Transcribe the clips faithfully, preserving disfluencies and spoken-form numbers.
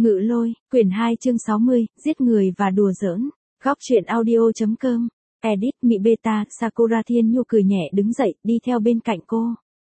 Ngự lôi, quyển hai chương sáu mươi, giết người và đùa giỡn. Góc truyện audio.com. Edit Mị Beta. Sakura Thiên Nhu cười nhẹ đứng dậy, đi theo bên cạnh cô.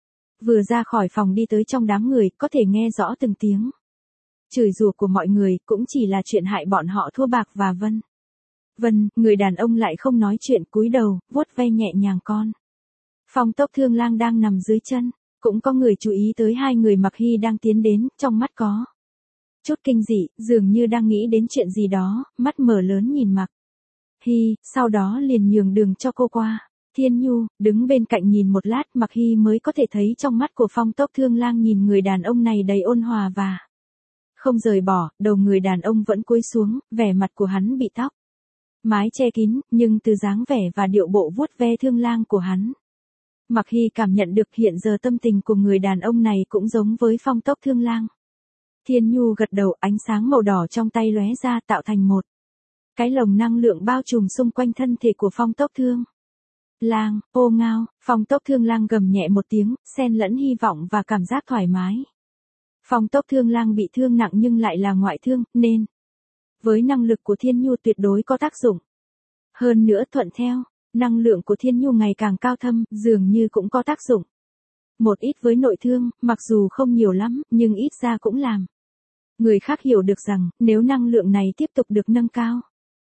Vừa ra khỏi phòng đi tới trong đám người, có thể nghe rõ từng tiếng chửi rủa của mọi người, cũng chỉ là chuyện hại bọn họ thua bạc và Vân. Vân, người đàn ông lại không nói chuyện, cúi đầu, vuốt ve nhẹ nhàng con. Phong Tốc Thương Lang đang nằm dưới chân, cũng có người chú ý tới hai người Mặc Hy đang tiến đến, trong mắt có chút kinh dị, dường như đang nghĩ đến chuyện gì đó, mắt mở lớn nhìn Mặc Hy, sau đó liền nhường đường cho cô qua. Thiên Nhu, đứng bên cạnh nhìn một lát, Mặc Hy mới có thể thấy trong mắt của Phong Tốc Thương Lang nhìn người đàn ông này đầy ôn hòa và không rời bỏ, đầu người đàn ông vẫn cúi xuống, vẻ mặt của hắn bị tóc mái che kín, nhưng từ dáng vẻ và điệu bộ vuốt ve Thương Lang của hắn, Mặc Hy cảm nhận được hiện giờ tâm tình của người đàn ông này cũng giống với Phong Tốc Thương Lang. Thiên Nhu gật đầu, ánh sáng màu đỏ trong tay lóe ra tạo thành một cái lồng năng lượng bao trùm xung quanh thân thể của Phong Tốc Thương Lang. Ô ngao, Phong Tốc Thương Lang gầm nhẹ một tiếng, xen lẫn hy vọng và cảm giác thoải mái. Phong Tốc Thương Lang bị thương nặng nhưng lại là ngoại thương, nên với năng lực của Thiên Nhu tuyệt đối có tác dụng. Hơn nữa thuận theo, năng lượng của Thiên Nhu ngày càng cao thâm, dường như cũng có tác dụng một ít với nội thương, mặc dù không nhiều lắm, nhưng ít ra cũng làm người khác hiểu được rằng, nếu năng lượng này tiếp tục được nâng cao,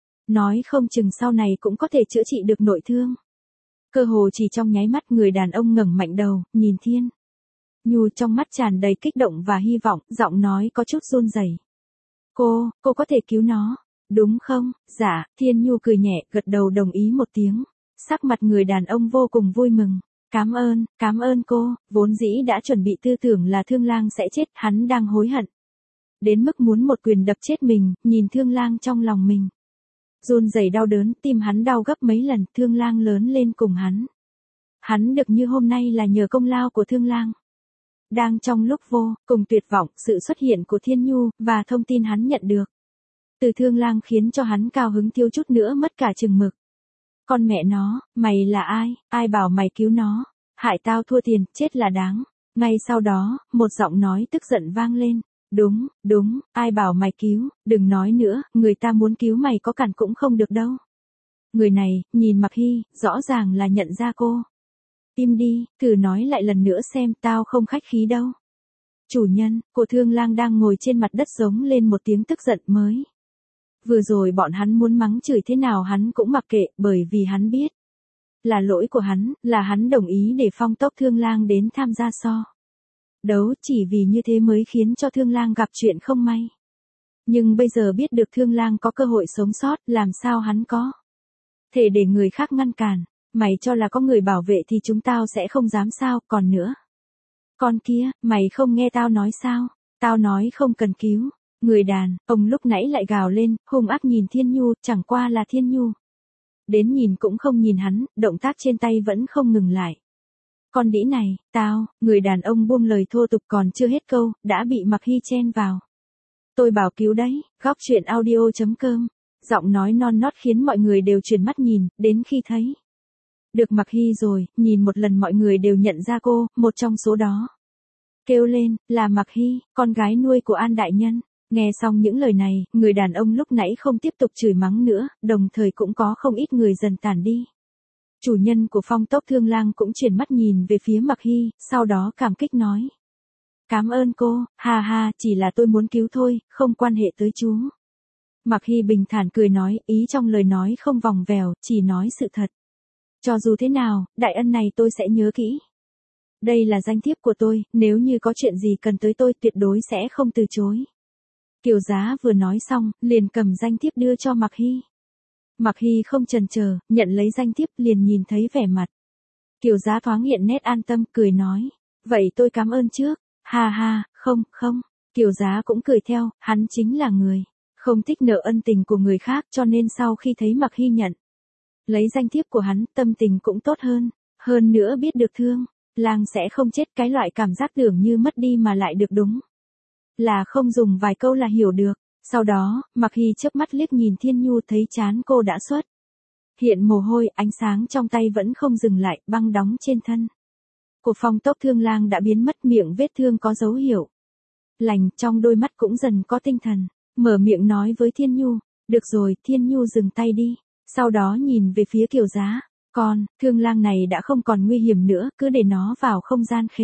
nói không chừng sau này cũng có thể chữa trị được nội thương. Cơ hồ chỉ trong nháy mắt, người đàn ông ngẩng mạnh đầu, nhìn Thiên Nhu, trong mắt tràn đầy kích động và hy vọng, giọng nói có chút run rẩy. Cô, cô có thể cứu nó, đúng không? Dạ, Thiên Nhu cười nhẹ, gật đầu đồng ý một tiếng. Sắc mặt người đàn ông vô cùng vui mừng. Cảm ơn, cảm ơn cô, vốn dĩ đã chuẩn bị tư tưởng là Thương Lang sẽ chết, hắn đang hối hận đến mức muốn một quyền đập chết mình, nhìn Thương Lang trong lòng mình run rẩy đau đớn, tim hắn đau gấp mấy lần. Thương Lang lớn lên cùng hắn, hắn được như hôm nay là nhờ công lao của Thương Lang. Đang trong lúc vô cùng tuyệt vọng, sự xuất hiện của Thiên Nhu và thông tin hắn nhận được từ Thương Lang khiến cho hắn cao hứng thiếu chút nữa mất cả chừng mực. Con mẹ nó, mày là ai, ai bảo mày cứu nó, hại tao thua tiền, chết là đáng. Ngay sau đó, một giọng nói tức giận vang lên. Đúng, đúng, ai bảo mày cứu, đừng nói nữa, người ta muốn cứu mày có cản cũng không được đâu. Người này, nhìn Mặc Hy, rõ ràng là nhận ra cô. Im đi, thử nói lại lần nữa xem, tao không khách khí đâu. Chủ nhân, của Thương Lang đang ngồi trên mặt đất giống lên một tiếng tức giận mới. Vừa rồi bọn hắn muốn mắng chửi thế nào hắn cũng mặc kệ, bởi vì hắn biết là lỗi của hắn, là hắn đồng ý để Phong Tốc Thương Lang đến tham gia so đấu, chỉ vì như thế mới khiến cho Thương Lang gặp chuyện không may. Nhưng bây giờ biết được Thương Lang có cơ hội sống sót, làm sao hắn có thể để người khác ngăn cản. Mày cho là có người bảo vệ thì chúng tao sẽ không dám sao, còn nữa. Con kia, mày không nghe tao nói sao, tao nói không cần cứu. Người đàn ông lúc nãy lại gào lên, hung ác nhìn Thiên Nhu, chẳng qua là Thiên Nhu đến nhìn cũng không nhìn hắn, động tác trên tay vẫn không ngừng lại. Con đĩ này, tao, người đàn ông buông lời thô tục còn chưa hết câu, đã bị Mặc Hy chen vào. Tôi bảo cứu đấy. Góc truyện audio.com. Giọng nói non nót khiến mọi người đều chuyển mắt nhìn, đến khi thấy được Mặc Hy rồi, nhìn một lần mọi người đều nhận ra cô, một trong số đó kêu lên, là Mặc Hy, con gái nuôi của An đại nhân. Nghe xong những lời này, người đàn ông lúc nãy không tiếp tục chửi mắng nữa, đồng thời cũng có không ít người dần tản đi. Chủ nhân của Phong Tốc Thương Lang cũng chuyển mắt nhìn về phía Mặc Hy, sau đó cảm kích nói. Cảm ơn cô, ha ha, chỉ là tôi muốn cứu thôi, không quan hệ tới chú. Mặc Hy bình thản cười nói, ý trong lời nói không vòng vèo, chỉ nói sự thật. Cho dù thế nào, đại ân này tôi sẽ nhớ kỹ. Đây là danh thiếp của tôi, nếu như có chuyện gì cần tới tôi tuyệt đối sẽ không từ chối. Kiều Giá vừa nói xong, liền cầm danh thiếp đưa cho Mặc Hy. Mặc Hy không chần chờ, nhận lấy danh thiếp, liền nhìn thấy vẻ mặt Kiều Giá thoáng hiện nét an tâm, cười nói. Vậy tôi cảm ơn trước. Ha ha, không, không. Kiều Giá cũng cười theo, hắn chính là người không thích nợ ân tình của người khác, cho nên sau khi thấy Mặc Hy nhận lấy danh thiếp của hắn, tâm tình cũng tốt hơn. Hơn nữa biết được Thương Lang sẽ không chết, cái loại cảm giác tưởng như mất đi mà lại được đúng là không dùng vài câu là hiểu được. Sau đó, Mặc Hy chớp mắt liếc nhìn Thiên Nhu, thấy trán cô đã xuất hiện mồ hôi, ánh sáng trong tay vẫn không dừng lại, băng đóng trên thân của Phong Tốc Thương Lang đã biến mất, miệng vết thương có dấu hiệu lành, trong đôi mắt cũng dần có tinh thần, mở miệng nói với Thiên Nhu, được rồi, Thiên Nhu dừng tay đi, sau đó nhìn về phía Kiều Giá, con, thương lang này đã không còn nguy hiểm nữa, cứ để nó vào không gian khế.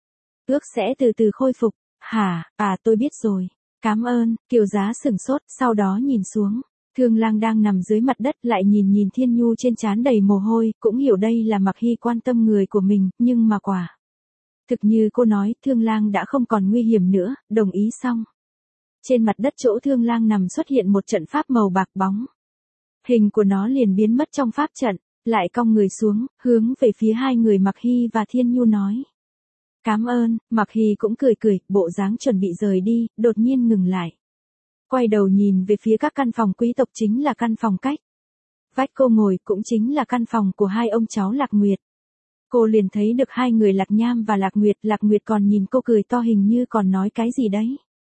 Ước sẽ từ từ khôi phục, hả, à tôi biết rồi, cảm ơn, Kiều Giá sửng sốt, sau đó nhìn xuống. Thương lang đang nằm dưới mặt đất lại nhìn nhìn Thiên Nhu trên trán đầy mồ hôi, cũng hiểu đây là Mặc Hy quan tâm người của mình, nhưng mà quả. Thực như cô nói, Thương lang đã không còn nguy hiểm nữa, đồng ý xong. Trên mặt đất chỗ Thương lang nằm xuất hiện một trận pháp màu bạc bóng. Hình của nó liền biến mất trong pháp trận, lại cong người xuống, hướng về phía hai người Mặc Hy và Thiên Nhu nói. Cảm ơn, Mặc Hy cũng cười cười, bộ dáng chuẩn bị rời đi, đột nhiên ngừng lại. Quay đầu nhìn về phía các căn phòng quý tộc chính là căn phòng cách. Vách cô ngồi cũng chính là căn phòng của hai ông cháu Lạc Nguyệt. Cô liền thấy được hai người Lạc Nham và Lạc Nguyệt, Lạc Nguyệt còn nhìn cô cười to hình như còn nói cái gì đấy.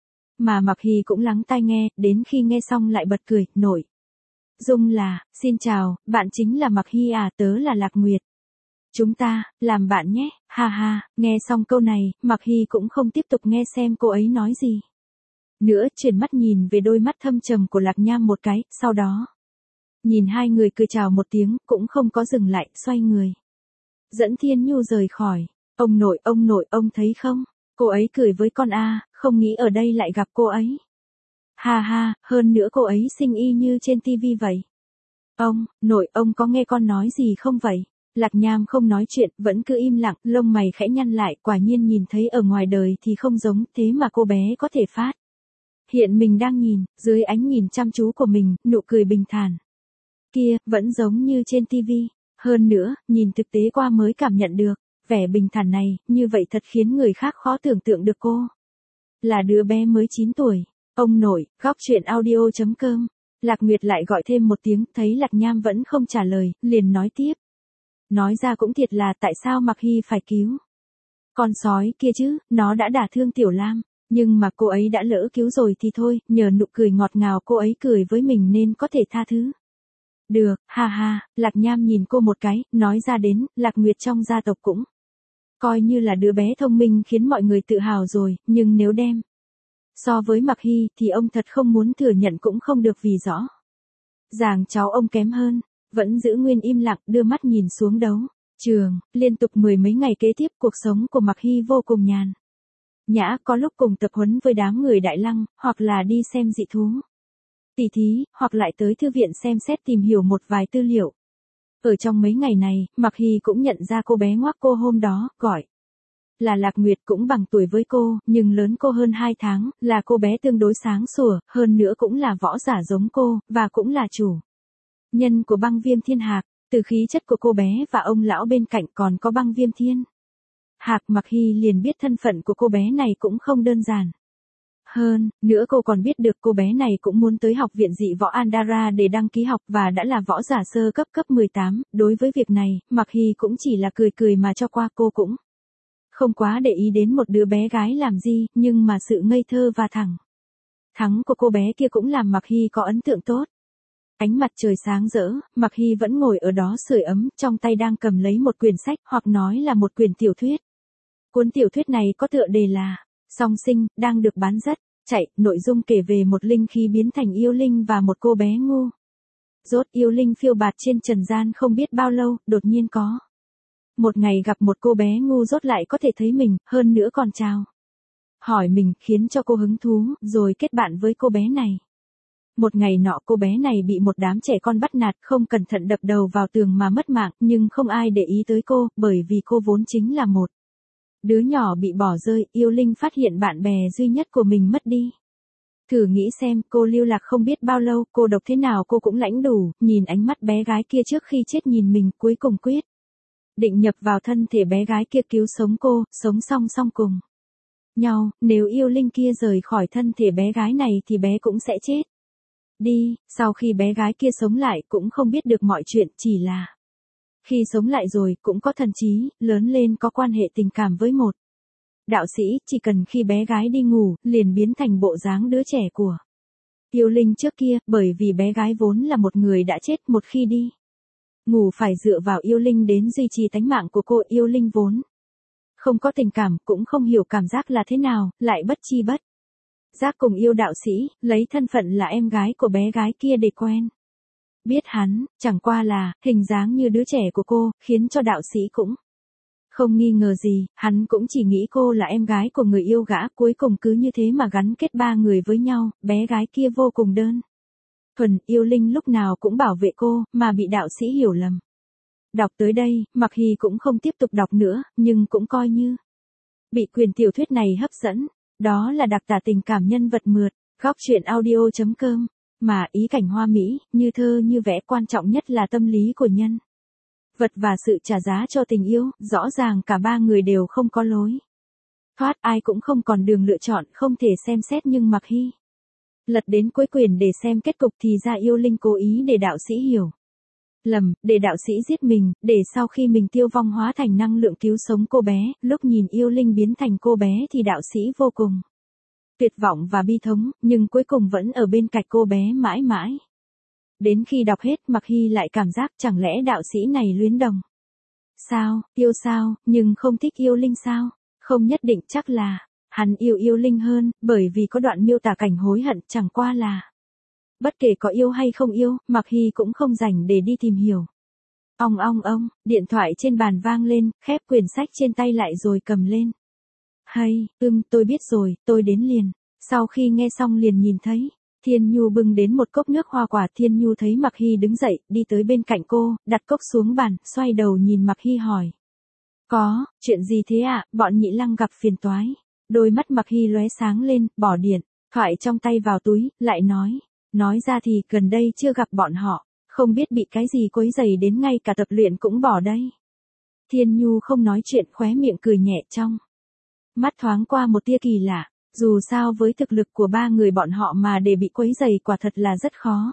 Mà Mặc Hy cũng lắng tai nghe, đến khi nghe xong lại bật cười, nổi. Dung là, xin chào, bạn chính là Mặc Hy à, tớ là Lạc Nguyệt. Chúng ta, làm bạn nhé, ha ha, nghe xong câu này, Mặc Hy cũng không tiếp tục nghe xem cô ấy nói gì. Nữa chuyển mắt nhìn về đôi mắt thâm trầm của Lạc Nham một cái, sau đó. Nhìn hai người cười chào một tiếng, cũng không có dừng lại, xoay người. Dẫn Thiên Nhu rời khỏi. Ông nội, ông nội, ông thấy không? Cô ấy cười với con A, không nghĩ ở đây lại gặp cô ấy. Ha ha, hơn nữa cô ấy xinh y như trên tivi vậy. Ông, nội, ông có nghe con nói gì không vậy? Lạc Nham không nói chuyện, vẫn cứ im lặng, lông mày khẽ nhăn lại, quả nhiên nhìn thấy ở ngoài đời thì không giống, thế mà cô bé có thể phát. Hiện mình đang nhìn, dưới ánh nhìn chăm chú của mình, nụ cười bình thản. Kia, vẫn giống như trên tivi. Hơn nữa, nhìn thực tế qua mới cảm nhận được, vẻ bình thản này, như vậy thật khiến người khác khó tưởng tượng được cô. Là đứa bé mới chín tuổi. Ông nội, góc chuyện audio chấm com. Lạc Nguyệt lại gọi thêm một tiếng, thấy Lạc Nham vẫn không trả lời, liền nói tiếp. Nói ra cũng thiệt là tại sao Mặc Hy phải cứu. Con sói kia chứ, nó đã đả thương Tiểu Lam. Nhưng mà cô ấy đã lỡ cứu rồi thì thôi, nhờ nụ cười ngọt ngào cô ấy cười với mình nên có thể tha thứ. Được, ha ha, Lạc Nham nhìn cô một cái, nói ra đến, Lạc Nguyệt trong gia tộc cũng. Coi như là đứa bé thông minh khiến mọi người tự hào rồi, nhưng nếu đem. So với Mặc Hy thì ông thật không muốn thừa nhận cũng không được vì rõ. Ràng cháu ông kém hơn, vẫn giữ nguyên im lặng đưa mắt nhìn xuống đấu. Trường, liên tục mười mấy ngày kế tiếp cuộc sống của Mặc Hy vô cùng nhàn. Nhã có lúc cùng tập huấn với đám người Đại Lăng, hoặc là đi xem dị thú. Tỷ thí, hoặc lại tới thư viện xem xét tìm hiểu một vài tư liệu. Ở trong mấy ngày này, Mặc Hy cũng nhận ra cô bé ngoác cô hôm đó, gọi. Là Lạc Nguyệt cũng bằng tuổi với cô, nhưng lớn cô hơn hai tháng, là cô bé tương đối sáng sủa, hơn nữa cũng là võ giả giống cô, và cũng là chủ nhân của băng viêm thiên hạc, từ khí chất của cô bé và ông lão bên cạnh còn có băng viêm thiên hạc. Mặc Hy liền biết thân phận của cô bé này cũng không đơn giản. Hơn, nữa cô còn biết được cô bé này cũng muốn tới học viện dị võ Andara để đăng ký học và đã là võ giả sơ cấp cấp mười tám, đối với việc này, Mặc Hy cũng chỉ là cười cười mà cho qua, cô cũng không quá để ý đến một đứa bé gái làm gì, nhưng mà sự ngây thơ và thẳng thắn của cô bé kia cũng làm Mặc Hy có ấn tượng tốt. Ánh mặt trời sáng rỡ, Mặc Hy vẫn ngồi ở đó sưởi ấm, trong tay đang cầm lấy một quyển sách hoặc nói là một quyển tiểu thuyết. Cuốn tiểu thuyết này có tựa đề là Song Sinh, đang được bán rất chạy, nội dung kể về một linh khí biến thành yêu linh và một cô bé ngu. Rốt yêu linh phiêu bạt trên trần gian không biết bao lâu, đột nhiên có. Một ngày gặp một cô bé ngu rốt lại có thể thấy mình, hơn nữa còn chào. Hỏi mình, khiến cho cô hứng thú, rồi kết bạn với cô bé này. Một ngày nọ cô bé này bị một đám trẻ con bắt nạt, không cẩn thận đập đầu vào tường mà mất mạng, nhưng không ai để ý tới cô, bởi vì cô vốn chính là một đứa nhỏ bị bỏ rơi. Yêu linh phát hiện bạn bè duy nhất của mình mất đi. Thử nghĩ xem, cô lưu lạc không biết bao lâu, cô độc thế nào cô cũng lãnh đủ, nhìn ánh mắt bé gái kia trước khi chết nhìn mình, cuối cùng quyết định nhập vào thân thể bé gái kia cứu sống cô, sống song song cùng nhau. Nếu yêu linh kia rời khỏi thân thể bé gái này thì bé cũng sẽ chết đi. Sau khi bé gái kia sống lại cũng không biết được mọi chuyện, chỉ là khi sống lại rồi cũng có thần trí, lớn lên có quan hệ tình cảm với một đạo sĩ, chỉ cần khi bé gái đi ngủ, liền biến thành bộ dáng đứa trẻ của yêu linh trước kia, bởi vì bé gái vốn là một người đã chết, một khi đi ngủ phải dựa vào yêu linh đến duy trì tánh mạng của cô. Yêu linh vốn Không có tình cảm, cũng không hiểu cảm giác là thế nào, lại bất chi bất giác cùng yêu đạo sĩ, lấy thân phận là em gái của bé gái kia để quen. Biết hắn, chẳng qua là, hình dáng như đứa trẻ của cô, khiến cho đạo sĩ cũng không nghi ngờ gì, hắn cũng chỉ nghĩ cô là em gái của người yêu gã, cuối cùng cứ như thế mà gắn kết ba người với nhau, bé gái kia vô cùng đơn thuần, yêu linh lúc nào cũng bảo vệ cô, mà bị đạo sĩ hiểu lầm. Đọc tới đây, Mặc Hy cũng không tiếp tục đọc nữa, nhưng cũng coi như bị quyền tiểu thuyết này hấp dẫn. Đó là đặc tả tình cảm nhân vật mượt, góc truyện audio.com, mà ý cảnh hoa mỹ, như thơ như vẽ, quan trọng nhất là tâm lý của nhân vật và sự trả giá cho tình yêu, rõ ràng cả ba người đều không có lối thoát, ai cũng không còn đường lựa chọn, không thể xem xét, nhưng Mặc Hy lật đến cuối quyển để xem kết cục thì ra yêu linh cố ý để đạo sĩ hiểu lầm, để đạo sĩ giết mình, để sau khi mình tiêu vong hóa thành năng lượng cứu sống cô bé, lúc nhìn yêu linh biến thành cô bé thì đạo sĩ vô cùng tuyệt vọng và bi thống, nhưng cuối cùng vẫn ở bên cạnh cô bé mãi mãi. Đến khi đọc hết, Mặc Hy lại cảm giác chẳng lẽ đạo sĩ này luyến đồng sao, yêu sao, nhưng không thích yêu linh sao? Không nhất định, chắc là hắn yêu yêu linh hơn, bởi vì có đoạn miêu tả cảnh hối hận, chẳng qua là bất kể có yêu hay không yêu, Mặc Hy cũng không rảnh để đi tìm hiểu. Ong ong ong, điện thoại trên bàn vang lên, khép quyển sách trên tay lại rồi cầm lên. Hay, ưm, tôi biết rồi, tôi đến liền. Sau khi nghe xong liền nhìn thấy Thiên Nhu bưng đến một cốc nước hoa quả. Thiên Nhu thấy Mặc Hy đứng dậy, đi tới bên cạnh cô, đặt cốc xuống bàn, xoay đầu nhìn Mặc Hy hỏi. Có, chuyện gì thế ạ? À? Bọn Nhị Lăng gặp phiền toái. Đôi mắt Mặc Hy lóe sáng lên, bỏ điện thoại trong tay vào túi, lại nói. Nói ra thì gần đây chưa gặp bọn họ, không biết bị cái gì quấy rầy đến ngay cả tập luyện cũng bỏ đây. Thiên Nhu không nói chuyện, khóe miệng cười nhẹ, trong mắt thoáng qua một tia kỳ lạ, dù sao với thực lực của ba người bọn họ mà để bị quấy rầy quả thật là rất khó.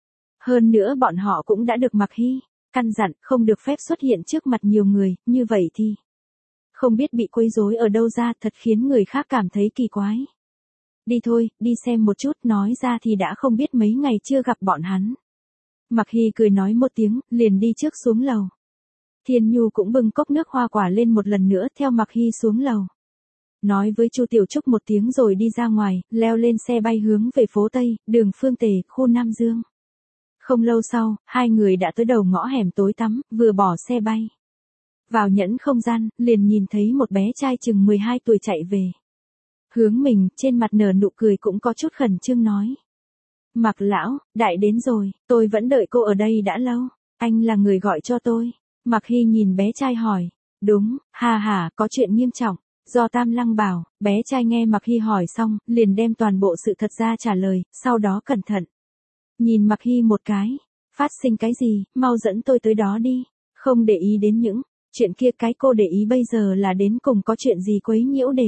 Hơn nữa bọn họ cũng đã được Mặc Hy căn dặn không được phép xuất hiện trước mặt nhiều người, như vậy thì không biết bị quấy rối ở đâu ra, thật khiến người khác cảm thấy kỳ quái. Đi thôi, đi xem một chút, nói ra thì đã không biết mấy ngày chưa gặp bọn hắn. Mặc Hy cười nói một tiếng, liền đi trước xuống lầu. Thiên Nhu cũng bưng cốc nước hoa quả lên một lần nữa theo Mặc Hy xuống lầu. Nói với Chu Tiểu Trúc một tiếng rồi đi ra ngoài, leo lên xe bay hướng về phố Tây, đường Phương Tề, khu Nam Dương. Không lâu sau, hai người đã tới đầu ngõ hẻm tối tăm, vừa bỏ xe bay vào nhẫn không gian, liền nhìn thấy một bé trai chừng mười hai tuổi chạy về hướng mình, trên mặt nở nụ cười cũng có chút khẩn trương nói. Mặc lão, đại đến rồi, tôi vẫn đợi cô ở đây đã lâu, anh là người gọi cho tôi. Mặc Hy nhìn bé trai hỏi. Đúng, hà hà, có chuyện nghiêm trọng, do Tam Lăng bảo. Bé trai nghe Mặc Hy hỏi xong, liền đem toàn bộ sự thật ra trả lời, sau đó cẩn thận nhìn Mặc Hy một cái. Phát sinh cái gì, mau dẫn tôi tới đó đi, không để ý đến những chuyện kia, cái cô để ý bây giờ là đến cùng có chuyện gì quấy nhiễu để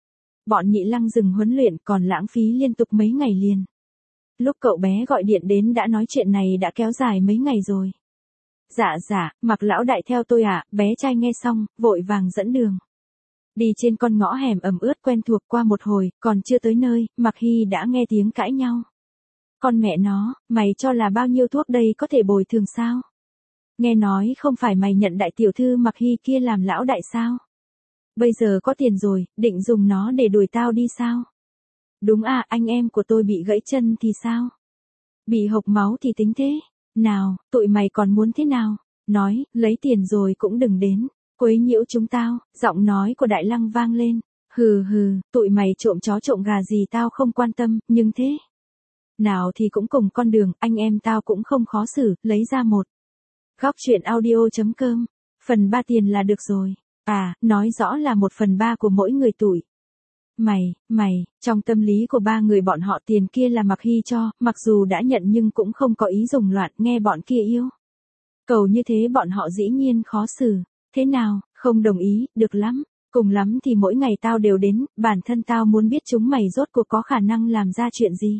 bọn Nhị Lăng dừng huấn luyện, còn lãng phí liên tục mấy ngày liền. Lúc cậu bé gọi điện đến đã nói chuyện này đã kéo dài mấy ngày rồi. Dạ dạ, Mặc lão đại theo tôi ạ. À? Bé trai nghe xong, vội vàng dẫn đường. Đi trên con ngõ hẻm ẩm ướt quen thuộc, qua một hồi, còn chưa tới nơi, Mặc Hy đã nghe tiếng cãi nhau. Con mẹ nó, mày cho là bao nhiêu thuốc đây có thể bồi thường sao? Nghe nói không phải mày nhận đại tiểu thư Mặc Hy kia làm lão đại sao? Bây giờ có tiền rồi, định dùng nó để đuổi tao đi sao? Đúng à, anh em của tôi bị gãy chân thì sao? Bị hộc máu thì tính thế nào, tụi mày còn muốn thế nào? Nói, lấy tiền rồi cũng đừng đến quấy nhiễu chúng tao. Giọng nói của Đại Lăng vang lên. Hừ hừ, tụi mày trộm chó trộm gà gì tao không quan tâm, nhưng thế nào thì cũng cùng con đường, anh em tao cũng không khó xử, lấy ra một góc truyện audio.com, phần ba tiền là được rồi. À, nói rõ là một phần ba của mỗi người tụi mày, mày, trong tâm lý của ba người bọn họ tiền kia là Mặc Hy cho, mặc dù đã nhận nhưng cũng không có ý dùng loạn, nghe bọn kia yêu cầu như thế bọn họ dĩ nhiên khó xử. Thế nào, không đồng ý, được lắm, cùng lắm thì mỗi ngày tao đều đến, bản thân tao muốn biết chúng mày rốt cuộc có khả năng làm ra chuyện gì.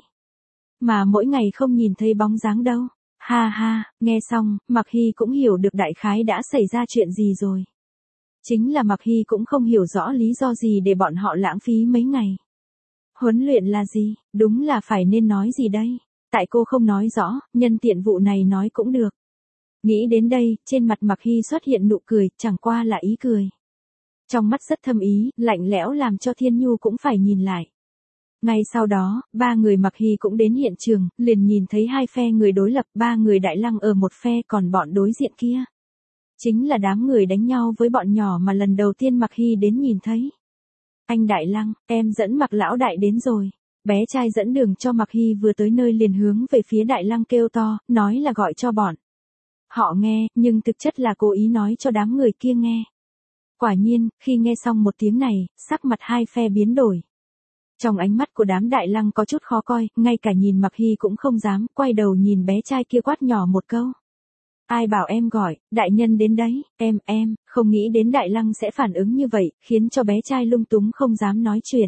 Mà mỗi ngày không nhìn thấy bóng dáng đâu. Ha ha, nghe xong, Mặc Hy cũng hiểu được đại khái đã xảy ra chuyện gì rồi. Chính là Mặc Hy cũng không hiểu rõ lý do gì để bọn họ lãng phí mấy ngày. Huấn luyện là gì, đúng là phải nên nói gì đây? Tại cô không nói rõ, nhân tiện vụ này nói cũng được. Nghĩ đến đây, trên mặt Mặc Hy xuất hiện nụ cười, chẳng qua là ý cười Trong mắt rất thâm ý, lạnh lẽo làm cho Thiên Nhu cũng phải nhìn lại. Ngay sau đó, ba người Mặc Hy cũng đến hiện trường, liền nhìn thấy hai phe người đối lập, ba người Đại Lăng ở một phe còn bọn đối diện kia. Chính là đám người đánh nhau với bọn nhỏ mà lần đầu tiên Mặc Hy đến nhìn thấy. Anh Đại Lăng, em dẫn Mặc lão đại đến rồi. Bé trai dẫn đường cho Mặc Hy vừa tới nơi liền hướng về phía Đại Lăng kêu to, nói là gọi cho bọn họ nghe, nhưng thực chất là cố ý nói cho đám người kia nghe. Quả nhiên, khi nghe xong một tiếng này, sắc mặt hai phe biến đổi. Trong ánh mắt của đám Đại Lăng có chút khó coi, ngay cả nhìn Mặc Hy cũng không dám, quay đầu nhìn bé trai kia quát nhỏ một câu. Ai bảo em gọi, đại nhân đến đấy, em, em, không nghĩ đến Đại Lăng sẽ phản ứng như vậy, khiến cho bé trai lung túng không dám nói chuyện.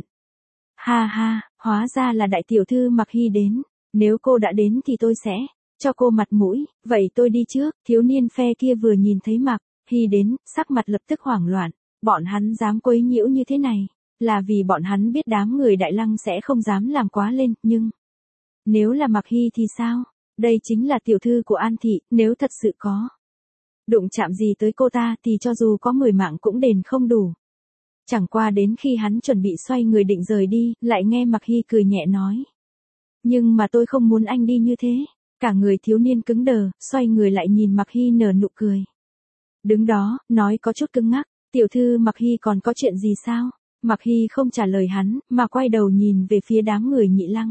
Ha ha, hóa ra là đại tiểu thư Mặc Hy đến, nếu cô đã đến thì tôi sẽ cho cô mặt mũi, vậy tôi đi trước. Thiếu niên phe kia vừa nhìn thấy Mặc Hy đến, sắc mặt lập tức hoảng loạn, bọn hắn dám quấy nhiễu như thế này, là vì bọn hắn biết đám người Đại Lăng sẽ không dám làm quá lên, nhưng nếu là Mặc Hy thì sao? Đây chính là tiểu thư của An Thị, nếu thật sự có đụng chạm gì tới cô ta thì cho dù có mười mạng cũng đền không đủ. Chẳng qua đến khi hắn chuẩn bị xoay người định rời đi, lại nghe Mặc Hy cười nhẹ nói. Nhưng mà tôi không muốn anh đi như thế. Cả người thiếu niên cứng đờ, xoay người lại nhìn Mặc Hy nở nụ cười. Đứng đó, nói có chút cứng ngắc, tiểu thư Mặc Hy còn có chuyện gì sao? Mặc Hy không trả lời hắn, mà quay đầu nhìn về phía đám người Nhị Lăng.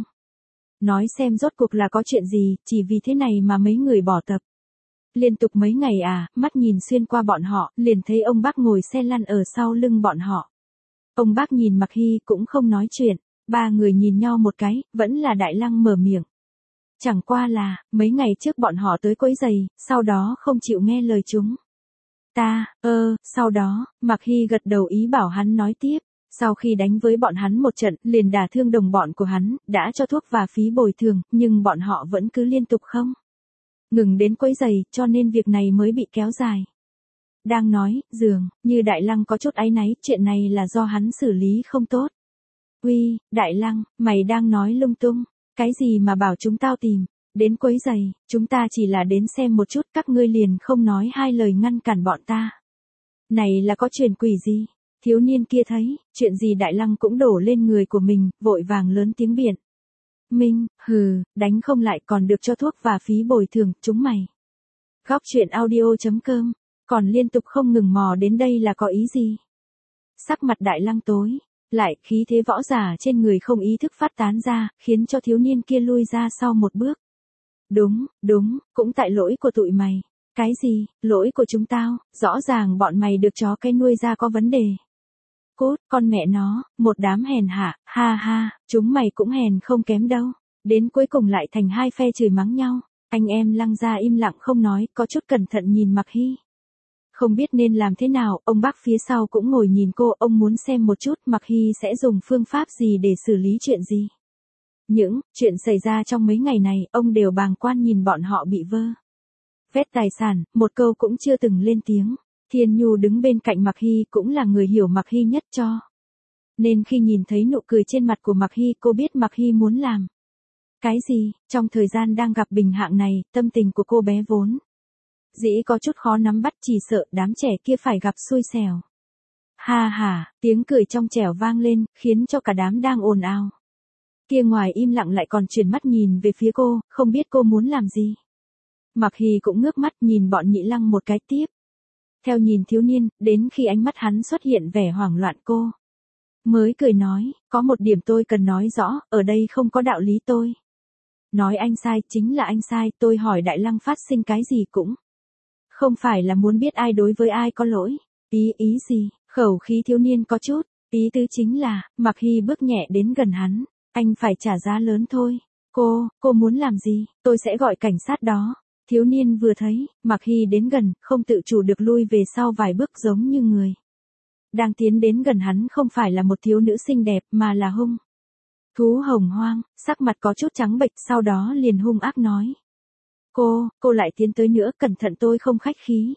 Nói xem rốt cuộc là có chuyện gì, chỉ vì thế này mà mấy người bỏ tập. Liên tục mấy ngày à, mắt nhìn xuyên qua bọn họ, liền thấy ông bác ngồi xe lăn ở sau lưng bọn họ. Ông bác nhìn Mặc Hy cũng không nói chuyện, ba người nhìn nhau một cái, vẫn là Đại Lăng mở miệng. Chẳng qua là, mấy ngày trước bọn họ tới quấy giày, sau đó không chịu nghe lời chúng. Ta, ơ, sau đó, Mặc Hy gật đầu ý bảo hắn nói tiếp. Sau khi đánh với bọn hắn một trận, liền đả thương đồng bọn của hắn, đã cho thuốc và phí bồi thường, nhưng bọn họ vẫn cứ liên tục không ngừng đến quấy giày, cho nên việc này mới bị kéo dài. Đang nói, dường như Đại Lăng có chút áy náy, chuyện này là do hắn xử lý không tốt. Uy, Đại Lăng, mày đang nói lung tung, cái gì mà bảo chúng tao tìm đến quấy giày, chúng ta chỉ là đến xem một chút, các ngươi liền không nói hai lời ngăn cản bọn ta. Này là có chuyện quỷ gì? Thiếu niên kia thấy, chuyện gì Đại Lăng cũng đổ lên người của mình, vội vàng lớn tiếng biện. Minh, hừ, đánh không lại còn được cho thuốc và phí bồi thường, chúng mày. Góc truyện audio chấm com, còn liên tục không ngừng mò đến đây là có ý gì? Sắc mặt Đại Lăng tối, lại khí thế võ giả trên người không ý thức phát tán ra, khiến cho thiếu niên kia lui ra sau một bước. Đúng, đúng, cũng tại lỗi của tụi mày. Cái gì, lỗi của chúng tao, rõ ràng bọn mày được chó cái nuôi ra có vấn đề. Cút, con mẹ nó, một đám hèn hạ, ha ha, chúng mày cũng hèn không kém đâu. Đến cuối cùng lại thành hai phe chửi mắng nhau. Anh em Lăng ra im lặng không nói, có chút cẩn thận nhìn Mặc Hy. Không biết nên làm thế nào, ông bác phía sau cũng ngồi nhìn cô, ông muốn xem một chút Mặc Hy sẽ dùng phương pháp gì để xử lý chuyện gì. Những chuyện xảy ra trong mấy ngày này, ông đều bàng quan nhìn bọn họ bị vơ vét tài sản, một câu cũng chưa từng lên tiếng. Thiên Nhu đứng bên cạnh Mặc Hy cũng là người hiểu Mặc Hy nhất cho. Nên khi nhìn thấy nụ cười trên mặt của Mặc Hy, cô biết Mặc Hy muốn làm cái gì. Trong thời gian đang gặp bình hạng này, tâm tình của cô bé vốn dĩ có chút khó nắm bắt, chỉ sợ đám trẻ kia phải gặp xui xẻo. Ha ha, tiếng cười trong trẻo vang lên, khiến cho cả đám đang ồn ào kia ngoài im lặng lại còn chuyển mắt nhìn về phía cô, không biết cô muốn làm gì. Mặc Hy cũng ngước mắt nhìn bọn Nhị Lăng một cái tiếp. Theo nhìn thiếu niên, đến khi ánh mắt hắn xuất hiện vẻ hoảng loạn cô mới cười nói, có một điểm tôi cần nói rõ, ở đây không có đạo lý tôi nói anh sai, chính là anh sai, tôi hỏi Đại Lăng phát sinh cái gì cũng không phải là muốn biết ai đối với ai có lỗi. Ý ý gì? Khẩu khí thiếu niên có chút, ý tứ chính là, Mặc Hy bước nhẹ đến gần hắn, anh phải trả giá lớn thôi. Cô, cô muốn làm gì? Tôi sẽ gọi cảnh sát đó. Thiếu niên vừa thấy, Mặc Hy đến gần, không tự chủ được lui về sau vài bước giống như người đang tiến đến gần hắn không phải là một thiếu nữ xinh đẹp mà là hung thú hồng hoang, sắc mặt có chút trắng bệch, sau đó liền hung ác nói. Cô, cô lại tiến tới nữa, cẩn thận tôi không khách khí.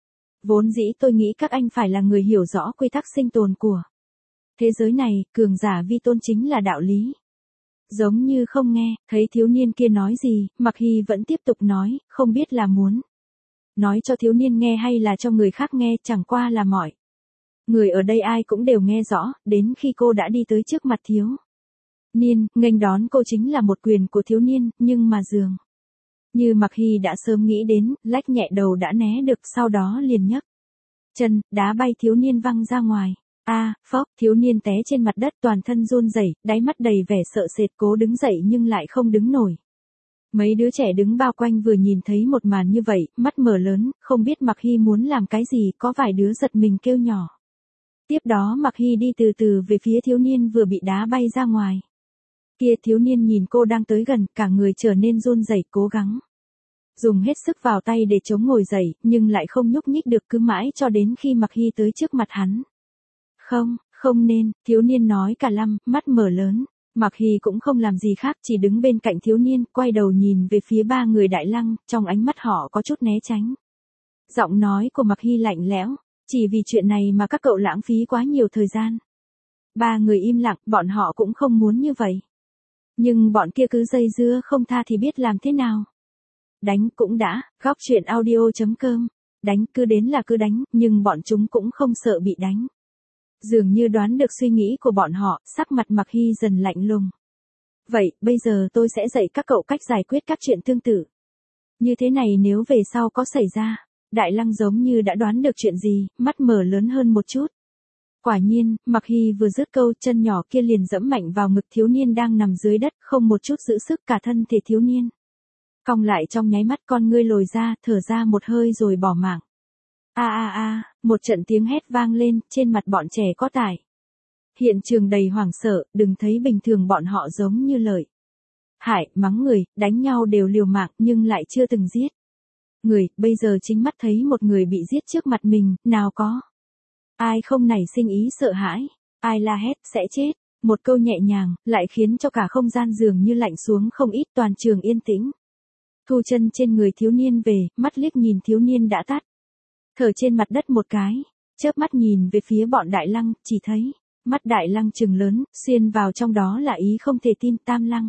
Vốn dĩ tôi nghĩ các anh phải là người hiểu rõ quy tắc sinh tồn của thế giới này, cường giả vi tôn chính là đạo lý. Giống như không nghe, thấy thiếu niên kia nói gì, Mặc Hy vẫn tiếp tục nói, không biết là muốn nói cho thiếu niên nghe hay là cho người khác nghe, chẳng qua là mọi Người ở đây ai cũng đều nghe rõ, đến khi cô đã đi tới trước mặt thiếu niên, nghênh đón cô chính là một quyền của thiếu niên, nhưng mà dường như Mạc Hy đã sớm nghĩ đến, lách nhẹ đầu đã né được, sau đó liền nhấc chân, đá bay thiếu niên văng ra ngoài. A, à, phốc, thiếu niên té trên mặt đất toàn thân run rẩy, đáy mắt đầy vẻ sợ sệt cố đứng dậy nhưng lại không đứng nổi. Mấy đứa trẻ đứng bao quanh vừa nhìn thấy một màn như vậy, mắt mở lớn, không biết Mạc Hy muốn làm cái gì, có vài đứa giật mình kêu nhỏ. Tiếp đó Mạc Hy đi từ từ về phía thiếu niên vừa bị đá bay ra ngoài. Kia thiếu niên nhìn cô đang tới gần, cả người trở nên run rẩy cố gắng dùng hết sức vào tay để chống ngồi dậy, nhưng lại không nhúc nhích được cứ mãi cho đến khi Mạc Hy tới trước mặt hắn. Không, không nên, thiếu niên nói cả lăm, mắt mở lớn. Mạc Hy cũng không làm gì khác, chỉ đứng bên cạnh thiếu niên, quay đầu nhìn về phía ba người Đại Lăng, trong ánh mắt họ có chút né tránh. Giọng nói của Mạc Hy lạnh lẽo, chỉ vì chuyện này mà các cậu lãng phí quá nhiều thời gian. Ba người im lặng, bọn họ cũng không muốn như vậy. Nhưng bọn kia cứ dây dưa không tha thì biết làm thế nào. Đánh cũng đã, góc chuyện audio.com. Đánh cứ đến là cứ đánh, nhưng bọn chúng cũng không sợ bị đánh. Dường như đoán được suy nghĩ của bọn họ, sắc mặt Mạc Hy dần lạnh lùng. Vậy, bây giờ tôi sẽ dạy các cậu cách giải quyết các chuyện tương tự. Như thế này nếu về sau có xảy ra, Đại Lăng giống như đã đoán được chuyện gì, mắt mở lớn hơn một chút. Quả nhiên, Mạc Hy vừa dứt câu, chân nhỏ kia liền dẫm mạnh vào ngực thiếu niên đang nằm dưới đất, không một chút giữ sức, cả thân thể thiếu niên cong lại trong nháy mắt, con ngươi lồi ra, thở ra một hơi rồi bỏ mạng. A a a, một trận tiếng hét vang lên, trên mặt bọn trẻ có tải. Hiện trường đầy hoảng sợ, đừng thấy bình thường bọn họ giống như lợi hại, mắng người, đánh nhau đều liều mạng nhưng lại chưa từng giết người, bây giờ chính mắt thấy một người bị giết trước mặt mình, nào có ai không nảy sinh ý sợ hãi, ai la hét sẽ chết. Một câu nhẹ nhàng, lại khiến cho cả không gian dường như lạnh xuống không ít, toàn trường yên tĩnh. Thu chân trên người thiếu niên về, mắt liếc nhìn thiếu niên đã tắt thở trên mặt đất một cái, chớp mắt nhìn về phía bọn Đại Lăng, chỉ thấy mắt Đại Lăng trừng lớn, xuyên vào trong đó là ý không thể tin. Tam Lăng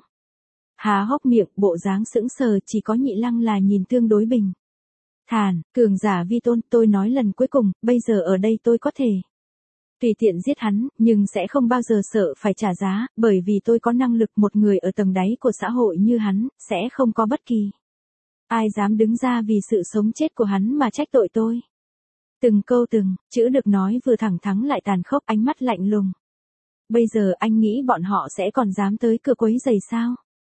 há hốc miệng, bộ dáng sững sờ, chỉ có Nhị Lăng là nhìn tương đối bình thản. Cường giả vi tôn, tôi nói lần cuối cùng, bây giờ ở đây tôi có thể tùy tiện giết hắn, nhưng sẽ không bao giờ sợ phải trả giá, bởi vì tôi có năng lực. Một người ở tầng đáy của xã hội như hắn, sẽ không có bất kỳ ai dám đứng ra vì sự sống chết của hắn mà trách tội tôi. Từng câu từng chữ được nói vừa thẳng thắn lại tàn khốc, ánh mắt lạnh lùng. Bây giờ anh nghĩ bọn họ sẽ còn dám tới cửa quấy rầy sao?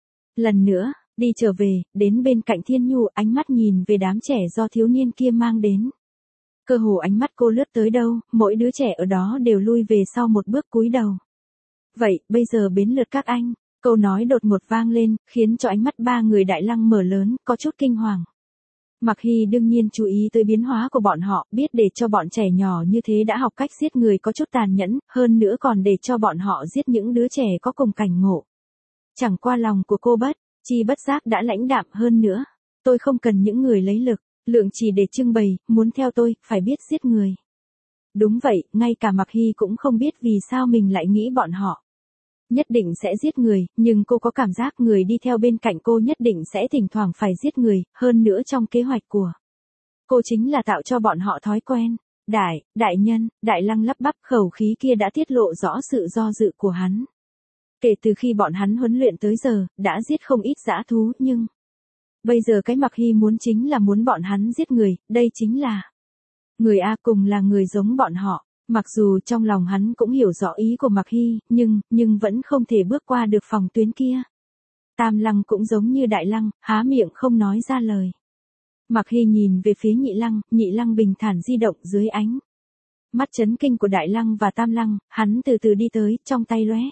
Lần nữa, đi trở về, đến bên cạnh Thiên Nhu, ánh mắt nhìn về đám trẻ do thiếu niên kia mang đến. Cơ hồ ánh mắt cô lướt tới đâu, mỗi đứa trẻ ở đó đều lui về sau một bước cúi đầu. Vậy, bây giờ đến lượt các anh. Câu nói đột ngột vang lên, khiến cho ánh mắt ba người Đại Lăng mở lớn, có chút kinh hoàng. Mạc Hy đương nhiên chú ý tới biến hóa của bọn họ, biết để cho bọn trẻ nhỏ như thế đã học cách giết người có chút tàn nhẫn, hơn nữa còn để cho bọn họ giết những đứa trẻ có cùng cảnh ngộ. Chẳng qua lòng của cô bất chi bất giác đã lãnh đạm hơn nữa. Tôi không cần những người lấy lực lượng chỉ để trưng bày, muốn theo tôi, phải biết giết người. Đúng vậy, ngay cả Mạc Hy cũng không biết vì sao mình lại nghĩ bọn họ nhất định sẽ giết người, nhưng cô có cảm giác người đi theo bên cạnh cô nhất định sẽ thỉnh thoảng phải giết người, hơn nữa trong kế hoạch của cô chính là tạo cho bọn họ thói quen. Đại, đại nhân, Đại Lăng lắp bắp, khẩu khí kia đã tiết lộ rõ sự do dự của hắn. Kể từ khi bọn hắn huấn luyện tới giờ, đã giết không ít dã thú, nhưng bây giờ cái Mạc Hy muốn chính là muốn bọn hắn giết người, đây chính là người A, cùng là người giống bọn họ. Mặc dù trong lòng hắn cũng hiểu rõ ý của Mạc Hy, nhưng, nhưng vẫn không thể bước qua được phòng tuyến kia. Tam Lăng cũng giống như Đại Lăng, há miệng không nói ra lời. Mạc Hy nhìn về phía Nhị Lăng, Nhị Lăng bình thản di động dưới ánh mắt chấn kinh của Đại Lăng và Tam Lăng, hắn từ từ đi tới, trong tay lóe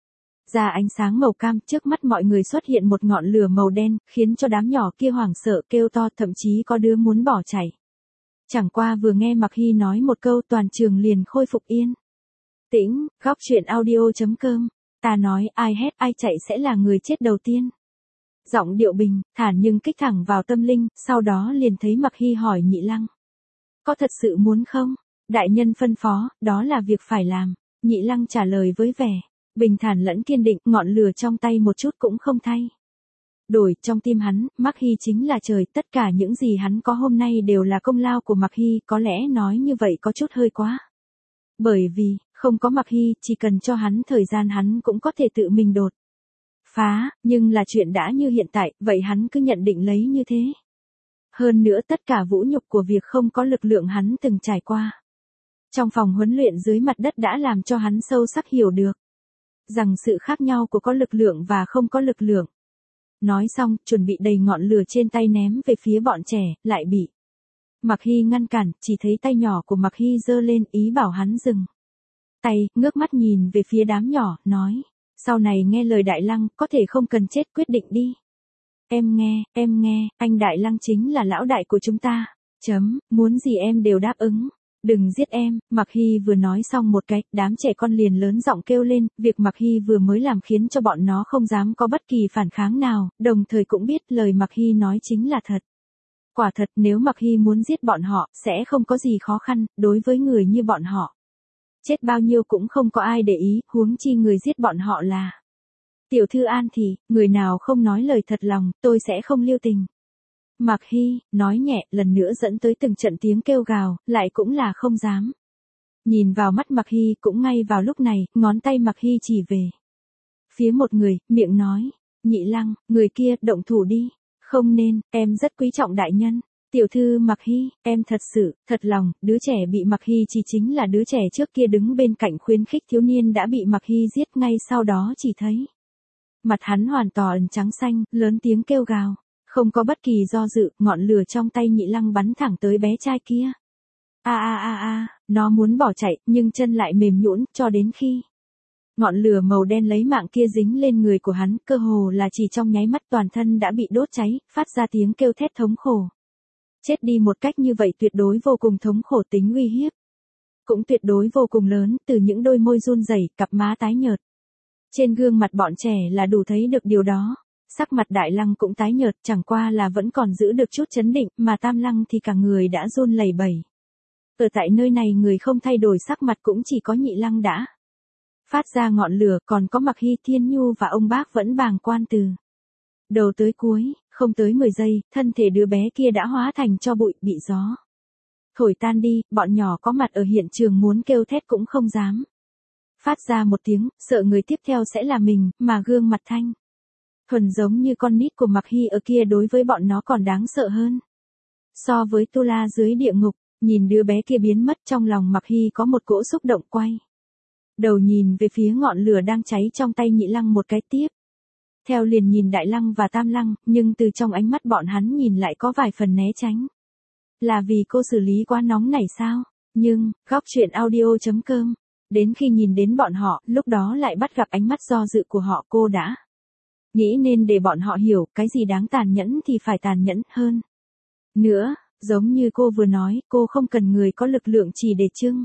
ra ánh sáng màu cam, trước mắt mọi người xuất hiện một ngọn lửa màu đen, khiến cho đám nhỏ kia hoảng sợ kêu to, thậm chí có đứa muốn bỏ chạy. Chẳng qua vừa nghe Mạc Hy nói một câu, toàn trường liền khôi phục yên tĩnh. Góc chuyện audio.com. Ta nói, ai hét ai chạy sẽ là người chết đầu tiên. Giọng điệu bình thản nhưng kích thẳng vào tâm linh, sau đó liền thấy Mạc Hy hỏi Nhị Lăng. Có thật sự muốn không? Đại nhân phân phó, đó là việc phải làm. Nhị Lăng trả lời với vẻ bình thản lẫn kiên định, ngọn lửa trong tay một chút cũng không thay đổi. Trong tim hắn, Mạc Hy chính là trời, tất cả những gì hắn có hôm nay đều là công lao của Mạc Hy, có lẽ nói như vậy có chút hơi quá Bởi vì, không có Mạc Hy, chỉ cần cho hắn thời gian hắn cũng có thể tự mình đột phá, nhưng là chuyện đã như hiện tại, vậy hắn cứ nhận định lấy như thế. Hơn nữa tất cả vũ nhục của việc không có lực lượng hắn từng trải qua. Trong phòng huấn luyện dưới mặt đất đã làm cho hắn sâu sắc hiểu được rằng sự khác nhau của có lực lượng và không có lực lượng. Nói xong, chuẩn bị đầy ngọn lửa trên tay ném về phía bọn trẻ, lại bị Mạc Hy ngăn cản, chỉ thấy tay nhỏ của Mạc Hy giơ lên ý bảo hắn dừng tay, ngước mắt nhìn về phía đám nhỏ, nói, sau này nghe lời Đại Lăng, có thể không cần chết, quyết định đi. Em nghe, em nghe, anh Đại Lăng chính là lão đại của chúng ta. Chấm, muốn gì em đều đáp ứng. Đừng giết em. Mạc Hy vừa nói xong một cái, đám trẻ con liền lớn giọng kêu lên, việc Mạc Hy vừa mới làm khiến cho bọn nó không dám có bất kỳ phản kháng nào, đồng thời cũng biết lời Mạc Hy nói chính là thật. Quả thật nếu Mạc Hy muốn giết bọn họ, sẽ không có gì khó khăn, đối với người như bọn họ. Chết bao nhiêu cũng không có ai để ý, huống chi người giết bọn họ là Tiểu Thư An thì, người nào không nói lời thật lòng, tôi sẽ không lưu tình. Mạc Hy, nói nhẹ, lần nữa dẫn tới từng trận tiếng kêu gào, lại cũng là không dám. Nhìn vào mắt Mạc Hy, cũng ngay vào lúc này, ngón tay Mạc Hy chỉ về phía một người, miệng nói, Nhị Lăng, người kia, động thủ đi. Không nên, em rất quý trọng đại nhân. Tiểu thư Mạc Hy, em thật sự, thật lòng, đứa trẻ bị Mạc Hy chỉ chính là đứa trẻ trước kia đứng bên cạnh khuyến khích thiếu niên đã bị Mạc Hy giết, ngay sau đó chỉ thấy mặt hắn hoàn toàn trắng xanh, lớn tiếng kêu gào. Không có bất kỳ do dự, ngọn lửa trong tay Nhị Lăng bắn thẳng tới bé trai kia. A a a a, nó muốn bỏ chạy, nhưng chân lại mềm nhũn, cho đến khi ngọn lửa màu đen lấy mạng kia dính lên người của hắn, cơ hồ là chỉ trong nháy mắt toàn thân đã bị đốt cháy, phát ra tiếng kêu thét thống khổ. Chết đi một cách như vậy tuyệt đối vô cùng thống khổ, tính uy hiếp cũng tuyệt đối vô cùng lớn, từ những đôi môi run rẩy, cặp má tái nhợt trên gương mặt bọn trẻ là đủ thấy được điều đó. Sắc mặt Đại Lăng cũng tái nhợt, chẳng qua là vẫn còn giữ được chút chấn định, mà Tam Lăng thì cả người đã run lẩy bẩy. Ở tại nơi này người không thay đổi sắc mặt cũng chỉ có Nhị Lăng đã phát ra ngọn lửa, còn có Mạc Hy, Thiên Nhu và ông bác vẫn bàng quan từ đầu tới cuối, không tới mười giây, thân thể đứa bé kia đã hóa thành tro bụi, bị gió thổi tan đi, bọn nhỏ có mặt ở hiện trường muốn kêu thét cũng không dám phát ra một tiếng, sợ người tiếp theo sẽ là mình, mà gương mặt thanh thuần giống như con nít của Mạc Hy ở kia đối với bọn nó còn đáng sợ hơn. So với Tu La dưới địa ngục, nhìn đứa bé kia biến mất, trong lòng Mạc Hy có một cỗ xúc động, quay đầu nhìn về phía ngọn lửa đang cháy trong tay Nhị Lăng một cái, tiếp theo liền nhìn Đại Lăng và Tam Lăng, nhưng từ trong ánh mắt bọn hắn nhìn lại có vài phần né tránh. Là vì cô xử lý quá nóng nảy sao? Nhưng, góc truyện audio chấm com, đến khi nhìn đến bọn họ, lúc đó lại bắt gặp ánh mắt do dự của họ, cô đã nghĩ nên để bọn họ hiểu, cái gì đáng tàn nhẫn thì phải tàn nhẫn hơn nữa, giống như cô vừa nói, cô không cần người có lực lượng chỉ để trưng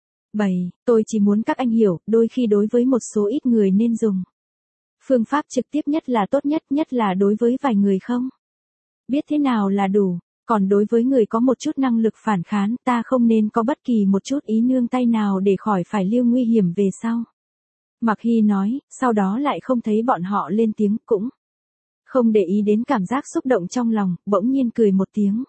bày, tôi chỉ muốn các anh hiểu, đôi khi đối với một số ít người nên dùng phương pháp trực tiếp nhất là tốt nhất, nhất là đối với vài người không biết thế nào là đủ, còn đối với người có một chút năng lực phản kháng, ta không nên có bất kỳ một chút ý nương tay nào để khỏi phải lưu nguy hiểm về sau. Mạc Hy nói, sau đó lại không thấy bọn họ lên tiếng, cũng không để ý đến cảm giác xúc động trong lòng, bỗng nhiên cười một tiếng.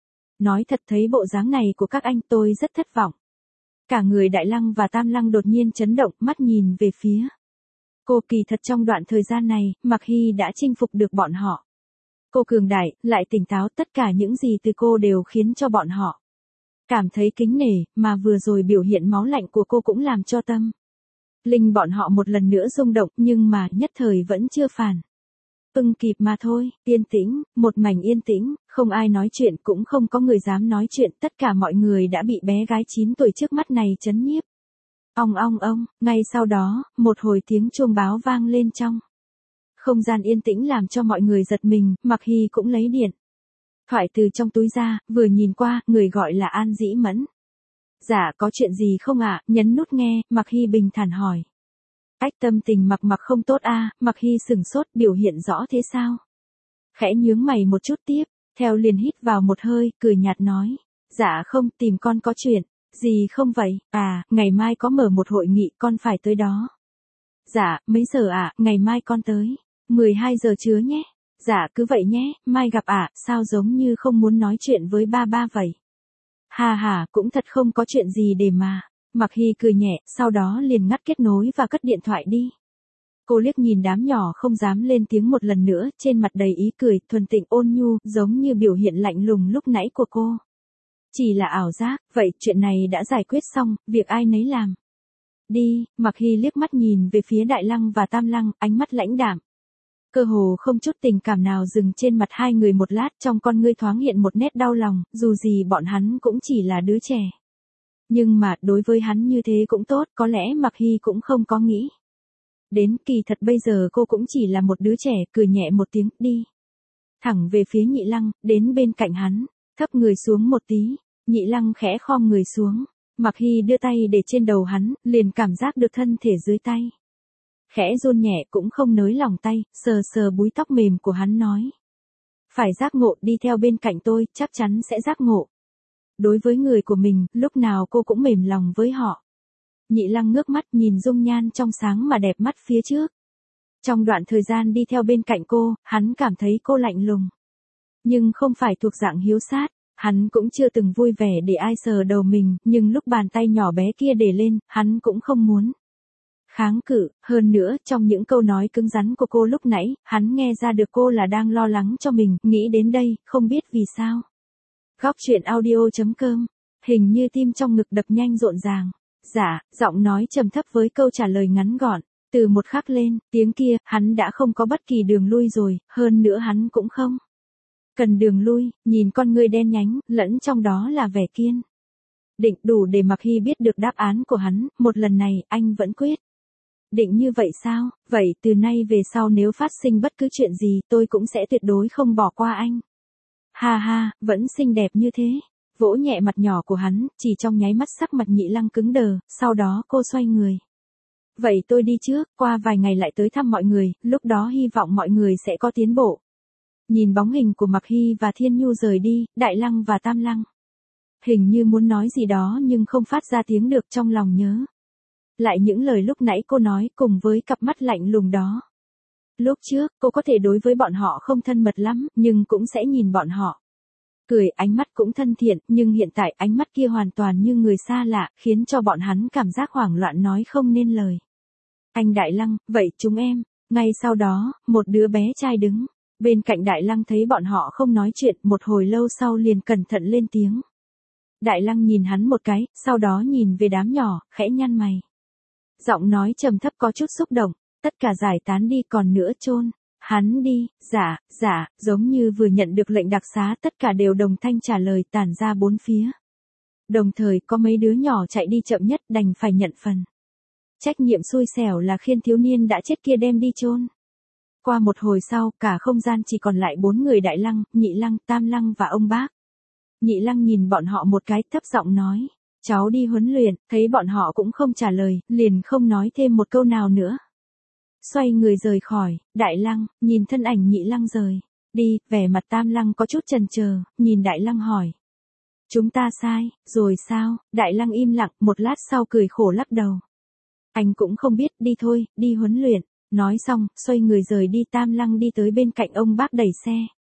Nói thật, thấy bộ dáng này của các anh tôi rất thất vọng. Cả người Đại Lăng và Tam Lăng đột nhiên chấn động, mắt nhìn về phía cô. Kỳ thật trong đoạn thời gian này, Mạc Hy đã chinh phục được bọn họ. Cô cường đại, lại tỉnh táo, tất cả những gì từ cô đều khiến cho bọn họ cảm thấy kính nể, mà vừa rồi biểu hiện máu lạnh của cô cũng làm cho tâm linh bọn họ một lần nữa rung động, nhưng mà nhất thời vẫn chưa phản ưng kịp mà thôi. Yên tĩnh, một mảnh yên tĩnh, không ai nói chuyện, cũng không có người dám nói chuyện, tất cả mọi người đã bị bé gái chín tuổi trước mắt này chấn nhiếp. Ong ong ong, ngay sau đó, một hồi tiếng chuông báo vang lên trong không gian yên tĩnh làm cho mọi người giật mình. Mạc Hy cũng lấy điện thoại từ trong túi ra, vừa nhìn qua, người gọi là An Dĩ Mẫn. Dạ, có chuyện gì không ạ? Nhấn nút nghe, Mạc Hy bình thản hỏi. Ách, tâm tình Mạc Mạc không tốt a. À? Mạc Hy sửng sốt, biểu hiện rõ thế sao? Khẽ nhướng mày một chút, tiếp theo liền hít vào một hơi, cười nhạt nói. Dạ không, tìm con có chuyện gì không vậy? À, ngày mai có mở một hội nghị, con phải tới đó. Dạ, mấy giờ ạ? À? Ngày mai con tới mười hai giờ trưa nhé. Dạ cứ vậy nhé, mai gặp ạ. À? Sao giống như không muốn nói chuyện với ba ba vậy? Hà hà, cũng thật không có chuyện gì để mà Mặc Hy cười nhẹ, sau đó liền ngắt kết nối và cất điện thoại đi. Cô liếc nhìn đám nhỏ không dám lên tiếng một lần nữa, trên mặt đầy ý cười, thuần tịnh ôn nhu, giống như biểu hiện lạnh lùng lúc nãy của cô. Chỉ là ảo giác, vậy chuyện này đã giải quyết xong, việc ai nấy làm. Đi, Mặc Hy liếc mắt nhìn về phía Đại Lăng và Tam Lăng, ánh mắt lãnh đạm. Cơ hồ không chút tình cảm nào dừng trên mặt hai người một lát, trong con ngươi thoáng hiện một nét đau lòng, dù gì bọn hắn cũng chỉ là đứa trẻ. Nhưng mà, đối với hắn như thế cũng tốt, có lẽ Mặc Hy cũng không có nghĩ. Đến kỳ thật bây giờ cô cũng chỉ là một đứa trẻ, cười nhẹ một tiếng, đi. Thẳng về phía Nhị Lăng, đến bên cạnh hắn, thấp người xuống một tí, Nhị Lăng khẽ khom người xuống, Mặc Hy đưa tay để trên đầu hắn, liền cảm giác được thân thể dưới tay. Khẽ run nhẹ cũng không nới lòng tay, sờ sờ búi tóc mềm của hắn nói. Phải giác ngộ, đi theo bên cạnh tôi, chắc chắn sẽ giác ngộ. Đối với người của mình, lúc nào cô cũng mềm lòng với họ. Nhị Lăng ngước mắt nhìn dung nhan trong sáng mà đẹp mắt phía trước. Trong đoạn thời gian đi theo bên cạnh cô, hắn cảm thấy cô lạnh lùng. Nhưng không phải thuộc dạng hiếu sát, hắn cũng chưa từng vui vẻ để ai sờ đầu mình, nhưng lúc bàn tay nhỏ bé kia để lên, hắn cũng không muốn kháng cự. Hơn nữa, trong những câu nói cứng rắn của cô lúc nãy, hắn nghe ra được cô là đang lo lắng cho mình, nghĩ đến đây, không biết vì sao. Góc truyện audio chấm com, hình như tim trong ngực đập nhanh rộn ràng. Dạ, giọng nói trầm thấp với câu trả lời ngắn gọn. Từ một khắc lên, tiếng kia, hắn đã không có bất kỳ đường lui rồi, hơn nữa hắn cũng không cần đường lui, nhìn con ngươi đen nhánh, lẫn trong đó là vẻ kiên định đủ để Mặc Hy biết được đáp án của hắn, một lần này, anh vẫn quyết định như vậy sao? Vậy từ nay về sau nếu phát sinh bất cứ chuyện gì, tôi cũng sẽ tuyệt đối không bỏ qua anh. Ha ha, vẫn xinh đẹp như thế. Vỗ nhẹ mặt nhỏ của hắn, chỉ trong nháy mắt sắc mặt Nhị Lăng cứng đờ, sau đó cô xoay người. Vậy tôi đi trước, qua vài ngày lại tới thăm mọi người, lúc đó hy vọng mọi người sẽ có tiến bộ. Nhìn bóng hình của Mặc Hy và Thiên Nhu rời đi, Đại Lăng và Tam Lăng hình như muốn nói gì đó nhưng không phát ra tiếng được, trong lòng nhớ lại những lời lúc nãy cô nói cùng với cặp mắt lạnh lùng đó. Lúc trước, cô có thể đối với bọn họ không thân mật lắm, nhưng cũng sẽ nhìn bọn họ cười, ánh mắt cũng thân thiện, nhưng hiện tại ánh mắt kia hoàn toàn như người xa lạ, khiến cho bọn hắn cảm giác hoảng loạn nói không nên lời. Anh Đại Lăng, vậy chúng em. Ngay sau đó, một đứa bé trai đứng bên cạnh Đại Lăng thấy bọn họ không nói chuyện, một hồi lâu sau liền cẩn thận lên tiếng. Đại Lăng nhìn hắn một cái, sau đó nhìn về đám nhỏ, khẽ nhăn mày. Giọng nói trầm thấp có chút xúc động, tất cả giải tán đi, còn nữa chôn hắn đi. Dạ, dạ, giống như vừa nhận được lệnh đặc xá, tất cả đều đồng thanh trả lời, tản ra bốn phía. Đồng thời có mấy đứa nhỏ chạy đi chậm nhất, đành phải nhận phần trách nhiệm xui xẻo là khiêng thiếu niên đã chết kia đem đi chôn. Qua một hồi sau, cả không gian chỉ còn lại bốn người: Đại Lăng, Nhị Lăng, Tam Lăng và ông bác. Nhị Lăng nhìn bọn họ một cái, thấp giọng nói, cháu đi huấn luyện. Thấy bọn họ cũng không trả lời, liền không nói thêm một câu nào nữa. Xoay người rời khỏi. Đại Lăng nhìn thân ảnh Nhị Lăng rời đi, vẻ mặt Tam Lăng có chút chần chờ, nhìn Đại Lăng hỏi, chúng ta sai rồi sao? Đại Lăng im lặng, một lát sau cười khổ lắc đầu. Anh cũng không biết, đi thôi, đi huấn luyện. Nói xong, xoay người rời đi. Tam Lăng đi tới bên cạnh ông bác đẩy xe.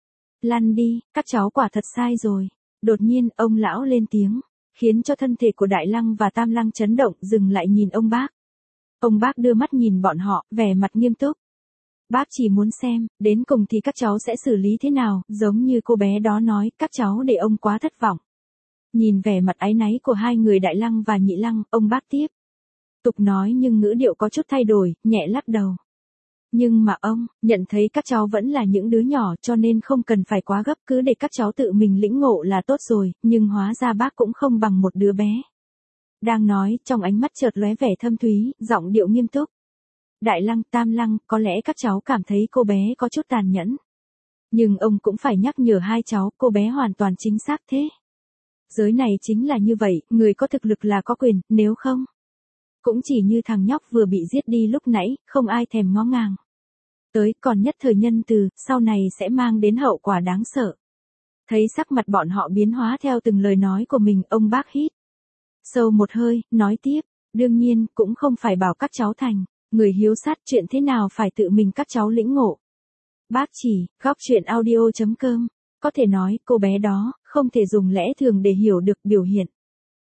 Lăn đi, các cháu quả thật sai rồi. Đột nhiên, ông lão lên tiếng, khiến cho thân thể của Đại Lăng và Tam Lăng chấn động, dừng lại nhìn ông bác. Ông bác đưa mắt nhìn bọn họ, vẻ mặt nghiêm túc. Bác chỉ muốn xem, đến cùng thì các cháu sẽ xử lý thế nào, giống như cô bé đó nói, các cháu để ông quá thất vọng. Nhìn vẻ mặt áy náy của hai người Đại Lăng và Nhị Lăng, ông bác tiếp tục nói nhưng ngữ điệu có chút thay đổi, nhẹ lắc đầu. Nhưng mà ông, nhận thấy các cháu vẫn là những đứa nhỏ cho nên không cần phải quá gấp, cứ để các cháu tự mình lĩnh ngộ là tốt rồi, nhưng hóa ra bác cũng không bằng một đứa bé. Đang nói, trong ánh mắt chợt lóe vẻ thâm thúy, giọng điệu nghiêm túc. Đại Lăng, Tam Lăng, có lẽ các cháu cảm thấy cô bé có chút tàn nhẫn. Nhưng ông cũng phải nhắc nhở hai cháu, cô bé hoàn toàn chính xác thế. Giới này chính là như vậy, người có thực lực là có quyền, nếu không cũng chỉ như thằng nhóc vừa bị giết đi lúc nãy, không ai thèm ngó ngàng tới, còn nhất thời nhân từ, sau này sẽ mang đến hậu quả đáng sợ. Thấy sắc mặt bọn họ biến hóa theo từng lời nói của mình, ông bác hít sâu một hơi, nói tiếp, đương nhiên, cũng không phải bảo các cháu thành người hiếu sát, chuyện thế nào phải tự mình các cháu lĩnh ngộ. Bác chỉ, góc truyện audio chấm com, có thể nói, cô bé đó, không thể dùng lẽ thường để hiểu được biểu hiện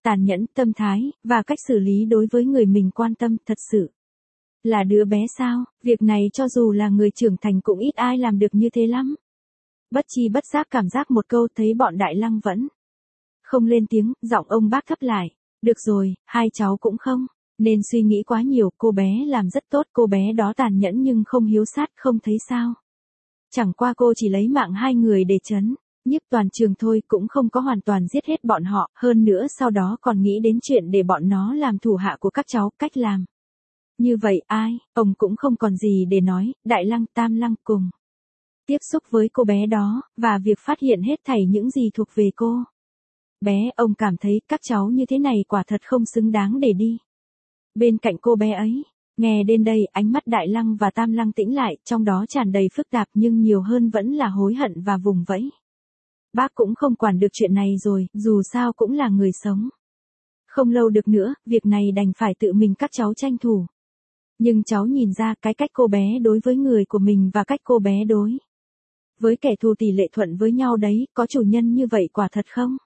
tàn nhẫn, tâm thái, và cách xử lý đối với người mình quan tâm, thật sự là đứa bé sao, việc này cho dù là người trưởng thành cũng ít ai làm được như thế lắm. Bất chi bất giác cảm giác một câu thấy bọn Đại Lăng vẫn không lên tiếng, giọng ông bác thấp lại. Được rồi, hai cháu cũng không nên suy nghĩ quá nhiều, cô bé làm rất tốt, cô bé đó tàn nhẫn nhưng không hiếu sát, không thấy sao. Chẳng qua cô chỉ lấy mạng hai người để trấn nhiếp toàn trường thôi, cũng không có hoàn toàn giết hết bọn họ, hơn nữa sau đó còn nghĩ đến chuyện để bọn nó làm thủ hạ của các cháu, cách làm như vậy ai, ông cũng không còn gì để nói. Đại Lăng, Tam Lăng cùng tiếp xúc với cô bé đó, và việc phát hiện hết thảy những gì thuộc về cô bé, ông cảm thấy các cháu như thế này quả thật không xứng đáng để đi bên cạnh cô bé ấy. Nghe đến đây, ánh mắt Đại Lăng và Tam Lăng tĩnh lại, trong đó tràn đầy phức tạp nhưng nhiều hơn vẫn là hối hận và vùng vẫy. Bác cũng không quản được chuyện này rồi, dù sao cũng là người sống. Không lâu được nữa, việc này đành phải tự mình các cháu tranh thủ. Nhưng cháu nhìn ra cái cách cô bé đối với người của mình và cách cô bé đối với kẻ thù tỷ lệ thuận với nhau đấy, có chủ nhân như vậy quả thật không?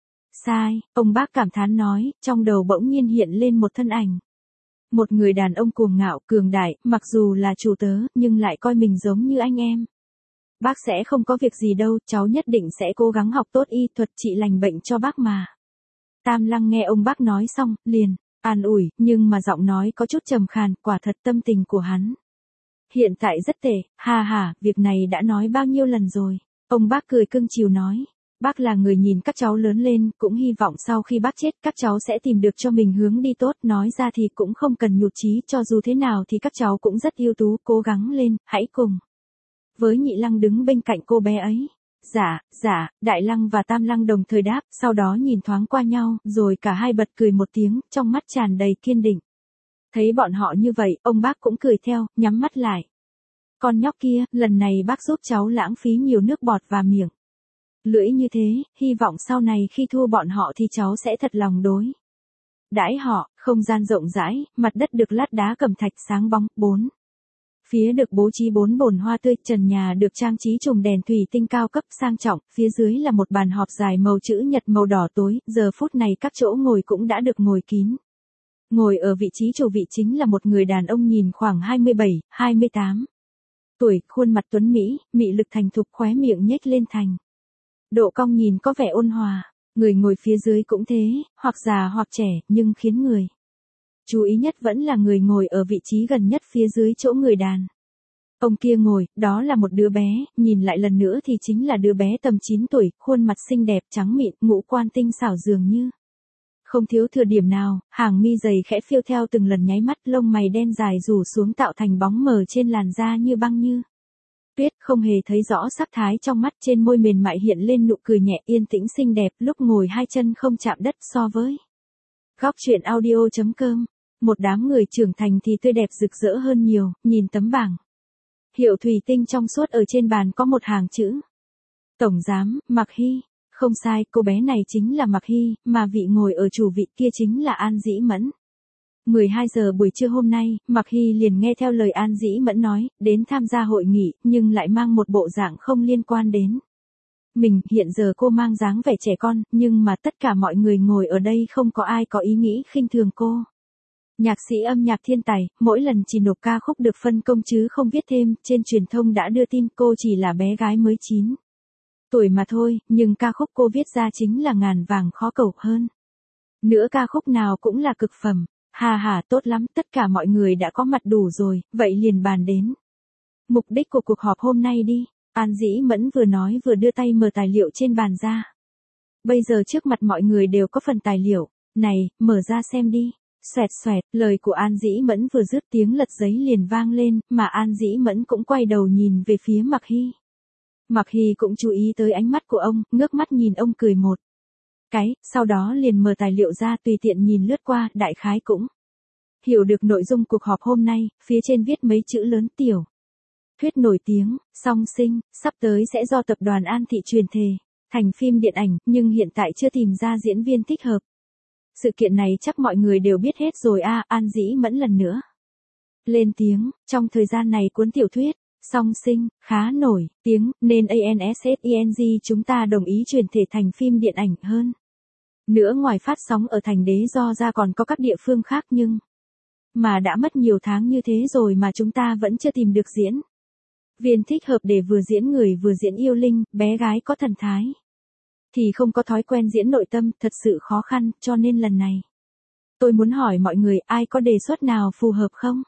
Sai, ông bác cảm thán nói, trong đầu bỗng nhiên hiện lên một thân ảnh. Một người đàn ông cuồng ngạo, cường đại, mặc dù là chủ tớ, nhưng lại coi mình giống như anh em. Bác sẽ không có việc gì đâu, cháu nhất định sẽ cố gắng học tốt y thuật trị lành bệnh cho bác mà. Tam Lăng nghe ông bác nói xong, liền an ủi, nhưng mà giọng nói có chút trầm khàn, quả thật tâm tình của hắn hiện tại rất tệ. Ha ha, việc này đã nói bao nhiêu lần rồi. Ông bác cười cưng chiều nói. Bác là người nhìn các cháu lớn lên, cũng hy vọng sau khi bác chết các cháu sẽ tìm được cho mình hướng đi tốt. Nói ra thì cũng không cần nhụt chí, cho dù thế nào thì các cháu cũng rất ưu tú, cố gắng lên, hãy cùng với Nhị Lăng đứng bên cạnh cô bé ấy. Dạ, dạ, Đại Lăng và Tam Lăng đồng thời đáp, sau đó nhìn thoáng qua nhau, rồi cả hai bật cười một tiếng, trong mắt tràn đầy kiên định. Thấy bọn họ như vậy, ông bác cũng cười theo, nhắm mắt lại. Con nhóc kia, lần này bác giúp cháu lãng phí nhiều nước bọt và miệng lưỡi như thế, hy vọng sau này khi thua bọn họ thì cháu sẽ thật lòng đối đãi họ. Không gian rộng rãi, mặt đất được lát đá cẩm thạch sáng bóng, bốn phía được bố trí bốn bồn hoa tươi, trần nhà được trang trí trùm đèn thủy tinh cao cấp sang trọng, phía dưới là một bàn họp dài màu chữ nhật màu đỏ tối, giờ phút này các chỗ ngồi cũng đã được ngồi kín. Ngồi ở vị trí chủ vị chính là một người đàn ông nhìn khoảng hai mươi bảy, hai mươi tám tuổi, khuôn mặt tuấn mỹ, mị lực thành thục, khóe miệng nhếch lên thành độ cong nhìn có vẻ ôn hòa. Người ngồi phía dưới cũng thế, hoặc già hoặc trẻ, nhưng khiến người chú ý nhất vẫn là người ngồi ở vị trí gần nhất phía dưới chỗ người đàn ông kia ngồi, đó là một đứa bé, nhìn lại lần nữa thì chính là đứa bé tầm chín tuổi, khuôn mặt xinh đẹp trắng mịn, ngũ quan tinh xảo dường như không thiếu thừa điểm nào, hàng mi dày khẽ phiêu theo từng lần nháy mắt, lông mày đen dài rủ xuống tạo thành bóng mờ trên làn da như băng như tuyết, không hề thấy rõ sắc thái trong mắt, trên môi mềm mại hiện lên nụ cười nhẹ, yên tĩnh xinh đẹp, lúc ngồi hai chân không chạm đất. So với góc truyện audio chấm com, một đám người trưởng thành thì tươi đẹp rực rỡ hơn nhiều. Nhìn tấm bảng hiệu thủy tinh trong suốt ở trên bàn có một hàng chữ Tổng giám, Mạc Hy. Không sai, cô bé này chính là Mạc Hy, mà vị ngồi ở chủ vị kia chính là An Dĩ Mẫn. mười hai giờ buổi trưa hôm nay, Mạc Hy liền nghe theo lời An Dĩ Mẫn nói, đến tham gia hội nghị, nhưng lại mang một bộ dạng không liên quan đến mình. Hiện giờ cô mang dáng vẻ trẻ con, nhưng mà tất cả mọi người ngồi ở đây không có ai có ý nghĩ khinh thường cô. Nhạc sĩ âm nhạc thiên tài, mỗi lần chỉ nộp ca khúc được phân công chứ không viết thêm, trên truyền thông đã đưa tin cô chỉ là bé gái mới chín tuổi mà thôi, nhưng ca khúc cô viết ra chính là ngàn vàng khó cầu hơn. Nữa ca khúc nào cũng là cực phẩm. Hà hà, tốt lắm, tất cả mọi người đã có mặt đủ rồi, vậy liền bàn đến mục đích của cuộc họp hôm nay đi. An Dĩ Mẫn vừa nói vừa đưa tay mở tài liệu trên bàn ra. Bây giờ trước mặt mọi người đều có phần tài liệu, này, mở ra xem đi. Xoẹt xoẹt, lời của An Dĩ Mẫn vừa dứt tiếng lật giấy liền vang lên, mà An Dĩ Mẫn cũng quay đầu nhìn về phía Mạc Hy. Mạc Hy cũng chú ý tới ánh mắt của ông, ngước mắt nhìn ông cười một cái, sau đó liền mở tài liệu ra tùy tiện nhìn lướt qua, đại khái cũng hiểu được nội dung cuộc họp hôm nay, phía trên viết mấy chữ lớn tiểu thuyết nổi tiếng, Song Sinh, sắp tới sẽ do tập đoàn An Thị truyền thể thành phim điện ảnh, nhưng hiện tại chưa tìm ra diễn viên thích hợp. Sự kiện này chắc mọi người đều biết hết rồi a. À, An Dĩ Mẫn lần nữa lên tiếng, trong thời gian này cuốn tiểu thuyết Song Sinh khá nổi tiếng, nên a en ét eng chúng ta đồng ý chuyển thể thành phim điện ảnh hơn Nữa ngoài phát sóng ở thành đế do ra còn có các địa phương khác nhưng mà đã mất nhiều tháng như thế rồi mà chúng ta vẫn chưa tìm được diễn viên thích hợp để vừa diễn người vừa diễn yêu linh, bé gái có thần thái. Thì không có thói quen diễn nội tâm, thật sự khó khăn, cho nên lần này. Tôi muốn hỏi mọi người ai có đề xuất nào phù hợp không?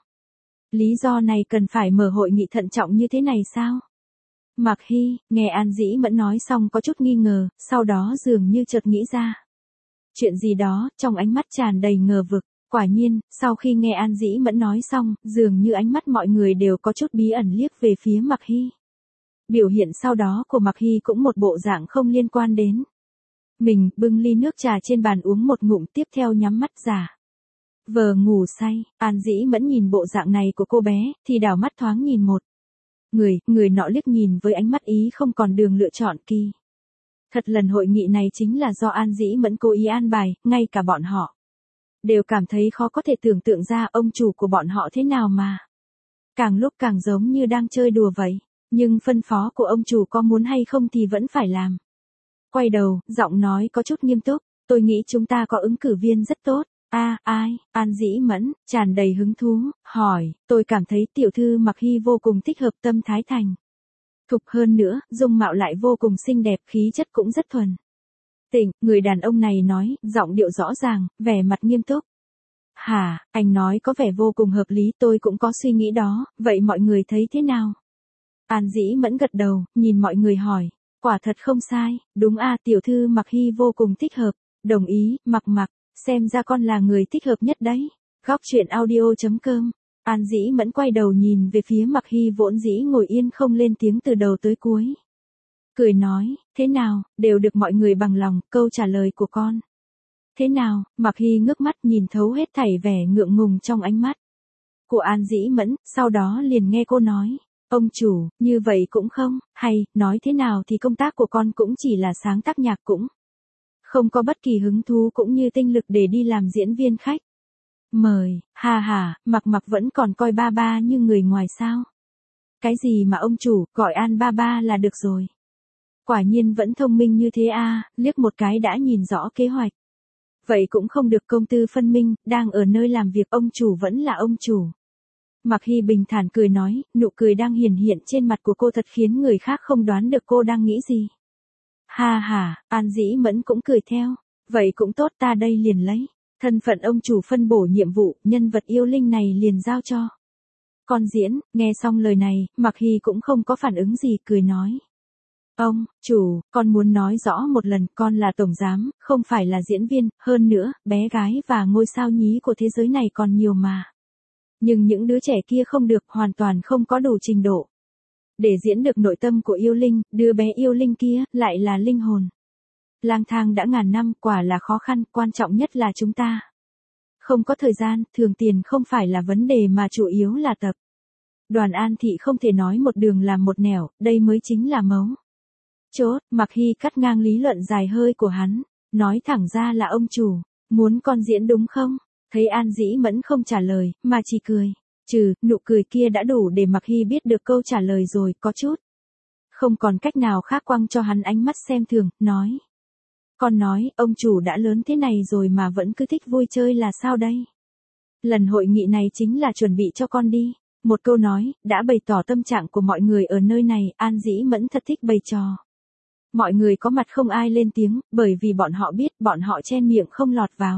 Lý do này cần phải mở hội nghị thận trọng như thế này sao? Mạc Hy, nghe An Dĩ Mẫn nói xong có chút nghi ngờ, sau đó dường như chợt nghĩ ra. Chuyện gì đó, trong ánh mắt tràn đầy ngờ vực. Quả nhiên, sau khi nghe An Dĩ Mẫn nói xong, dường như ánh mắt mọi người đều có chút bí ẩn liếc về phía Mạc Hy. Biểu hiện sau đó của Mạc Hy cũng một bộ dạng không liên quan đến. Mình bưng ly nước trà trên bàn uống một ngụm tiếp theo nhắm mắt giả. Vờ ngủ say, An Dĩ Mẫn nhìn bộ dạng này của cô bé, thì đảo mắt thoáng nhìn một. Người, người nọ liếc nhìn với ánh mắt ý không còn đường lựa chọn kỳ. Thật lần hội nghị này chính là do An Dĩ Mẫn cố ý an bài, ngay cả bọn họ đều cảm thấy khó có thể tưởng tượng ra ông chủ của bọn họ thế nào mà. Càng lúc càng giống như đang chơi đùa vậy, nhưng phân phó của ông chủ có muốn hay không thì vẫn phải làm. Quay đầu, giọng nói có chút nghiêm túc, tôi nghĩ chúng ta có ứng cử viên rất tốt. A, à, ai? An Dĩ Mẫn, tràn đầy hứng thú, hỏi, tôi cảm thấy tiểu thư Mạc Hy vô cùng thích hợp, tâm thái thành thục hơn nữa, dung mạo lại vô cùng xinh đẹp, khí chất cũng rất thuần tịnh, người đàn ông này nói, giọng điệu rõ ràng, vẻ mặt nghiêm túc. Hả, anh nói có vẻ vô cùng hợp lý, tôi cũng có suy nghĩ đó, vậy mọi người thấy thế nào? An Dĩ Mẫn gật đầu, nhìn mọi người hỏi, quả thật không sai, đúng a, tiểu thư Mạc Hy vô cùng thích hợp, đồng ý, Mặc Mặc, xem ra con là người thích hợp nhất đấy. Góc truyện audio chấm com. An Dĩ Mẫn quay đầu nhìn về phía Mạc Hy vốn dĩ ngồi yên không lên tiếng từ đầu tới cuối. Cười nói, thế nào, đều được mọi người bằng lòng, câu trả lời của con. Thế nào, Mạc Hy ngước mắt nhìn thấu hết thảy vẻ ngượng ngùng trong ánh mắt của An Dĩ Mẫn, sau đó liền nghe cô nói, ông chủ, như vậy cũng không, hay, nói thế nào thì công tác của con cũng chỉ là sáng tác nhạc cũng không có bất kỳ hứng thú cũng như tinh lực để đi làm diễn viên khách. Mời, hà hà, Mặc Mặc vẫn còn coi ba ba như người ngoài sao? Cái gì mà ông chủ, gọi An ba ba là được rồi. Quả nhiên vẫn thông minh như thế a, liếc một cái đã nhìn rõ kế hoạch. Vậy cũng không được, công tư phân minh, đang ở nơi làm việc ông chủ vẫn là ông chủ. Mạc Hy bình thản cười nói, nụ cười đang hiển hiện trên mặt của cô thật khiến người khác không đoán được cô đang nghĩ gì. Ha ha, An Dĩ Mẫn cũng cười theo, vậy cũng tốt, ta đây liền lấy thân phận ông chủ phân bổ nhiệm vụ, nhân vật yêu linh này liền giao cho con diễn. Nghe xong lời này, Mạc Hy cũng không có phản ứng gì, cười nói. Ông, chủ, con muốn nói rõ một lần, con là tổng giám, không phải là diễn viên, hơn nữa, bé gái và ngôi sao nhí của thế giới này còn nhiều mà. Nhưng những đứa trẻ kia không được, hoàn toàn không có đủ trình độ để diễn được nội tâm của yêu linh, đứa bé yêu linh kia, lại là linh hồn lang thang đã ngàn năm, quả là khó khăn, quan trọng nhất là chúng ta không có thời gian, thường tiền không phải là vấn đề mà chủ yếu là tập đoàn An Thị không thể nói một đường làm một nẻo, đây mới chính là mấu chốt. Mạc Hy cắt ngang lý luận dài hơi của hắn, nói thẳng ra là ông chủ muốn con diễn đúng không? Thấy An Dĩ Mẫn không trả lời, mà chỉ cười. Trừ, nụ cười kia đã đủ để Mạc Hy biết được câu trả lời rồi, có chút không còn cách nào khác, quăng cho hắn ánh mắt xem thường, nói. Con nói, ông chủ đã lớn thế này rồi mà vẫn cứ thích vui chơi là sao đây? Lần hội nghị này chính là chuẩn bị cho con đi. Một câu nói, đã bày tỏ tâm trạng của mọi người ở nơi này, An Dĩ Mẫn thật thích bày trò. Mọi người có mặt không ai lên tiếng, bởi vì bọn họ biết bọn họ chen miệng không lọt vào.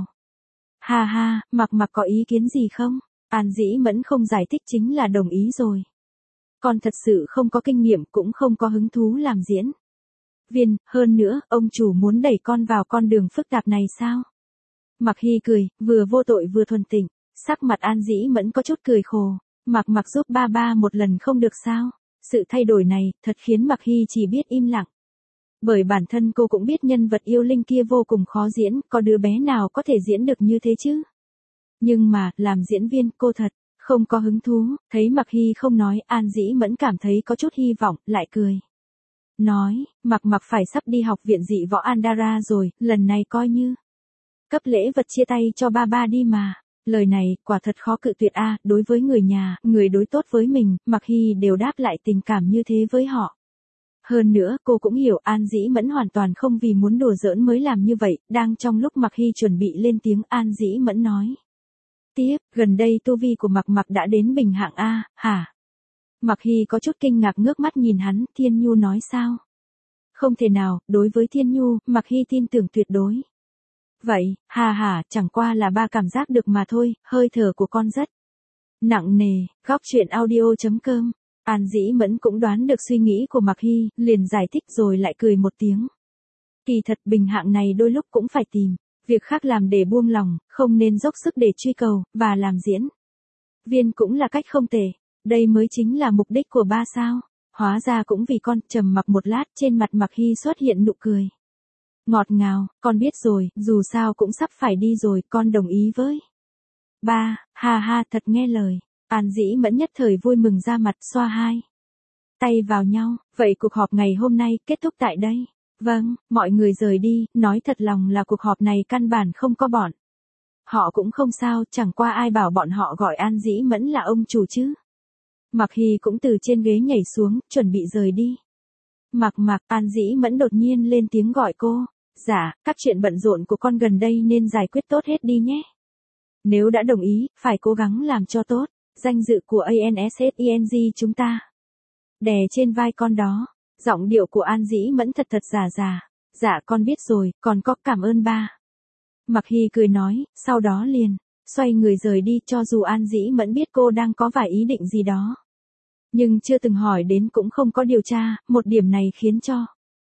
Ha ha, Mặc Mặc có ý kiến gì không? An Dĩ Mẫn không giải thích chính là đồng ý rồi. Con thật sự không có kinh nghiệm cũng không có hứng thú làm diễn viên, hơn nữa, ông chủ muốn đẩy con vào con đường phức tạp này sao? Mạc Hy cười, vừa vô tội vừa thuần tịnh, sắc mặt An Dĩ Mẫn có chút cười khổ. Mạc Mặc giúp ba ba một lần không được sao? Sự thay đổi này, thật khiến Mạc Hy chỉ biết im lặng. Bởi bản thân cô cũng biết nhân vật yêu linh kia vô cùng khó diễn, có đứa bé nào có thể diễn được như thế chứ? Nhưng mà, làm diễn viên, cô thật không có hứng thú. Thấy Mạc Hy không nói, An Dĩ Mẫn cảm thấy có chút hy vọng, lại cười. Nói, Mạc Mặc phải sắp đi học viện dị võ Andara rồi, lần này coi như cấp lễ vật chia tay cho ba ba đi mà. Lời này, quả thật khó cự tuyệt a, đối với người nhà, người đối tốt với mình, Mạc Hy đều đáp lại tình cảm như thế với họ. Hơn nữa cô cũng hiểu An Dĩ Mẫn hoàn toàn không vì muốn đùa giỡn mới làm như vậy, đang trong lúc Mạc Hy chuẩn bị lên tiếng An Dĩ Mẫn nói. Tiếp, gần đây tu vi của Mạc Mạc đã đến bình hạng A, hả? Mạc Hy có chút kinh ngạc ngước mắt nhìn hắn, Thiên Nhu nói sao? Không thể nào, đối với Thiên Nhu, Mạc Hy tin tưởng tuyệt đối. Vậy, hà hà, chẳng qua là ba cảm giác được mà thôi, hơi thở của con rất nặng nề. Góc truyện audio chấm com. An Dĩ Mẫn cũng đoán được suy nghĩ của Mạc Hy, liền giải thích rồi lại cười một tiếng. Kỳ thật bình hạng này đôi lúc cũng phải tìm việc khác làm để buông lòng, không nên dốc sức để truy cầu, và làm diễn viên cũng là cách không tệ. Đây mới chính là mục đích của ba sao. Hóa ra cũng vì con. Trầm mặc một lát, trên mặt Mạc Hy xuất hiện nụ cười ngọt ngào, con biết rồi, dù sao cũng sắp phải đi rồi, con đồng ý với ba, ha ha, thật nghe lời. An Dĩ Mẫn nhất thời vui mừng ra mặt, xoa hai tay vào nhau. Vậy cuộc họp ngày hôm nay kết thúc tại đây. Vâng, mọi người rời đi, nói thật lòng là cuộc họp này căn bản không có bọn họ cũng không sao, chẳng qua ai bảo bọn họ gọi An Dĩ Mẫn là ông chủ chứ. Mạc Hy cũng từ trên ghế nhảy xuống, chuẩn bị rời đi. Mạc Mạc, An Dĩ Mẫn đột nhiên lên tiếng gọi cô. Dạ, các chuyện bận rộn của con gần đây nên giải quyết tốt hết đi nhé. Nếu đã đồng ý, phải cố gắng làm cho tốt. Danh dự của a en ét eng chúng ta đè trên vai con đó. Giọng điệu của An Dĩ Mẫn thật thật giả giả. Dạ con biết rồi, còn có cảm ơn ba. Mạc Hy cười nói, sau đó liền xoay người rời đi, cho dù An Dĩ Mẫn biết cô đang có vài ý định gì đó. Nhưng chưa từng hỏi đến cũng không có điều tra, một điểm này khiến cho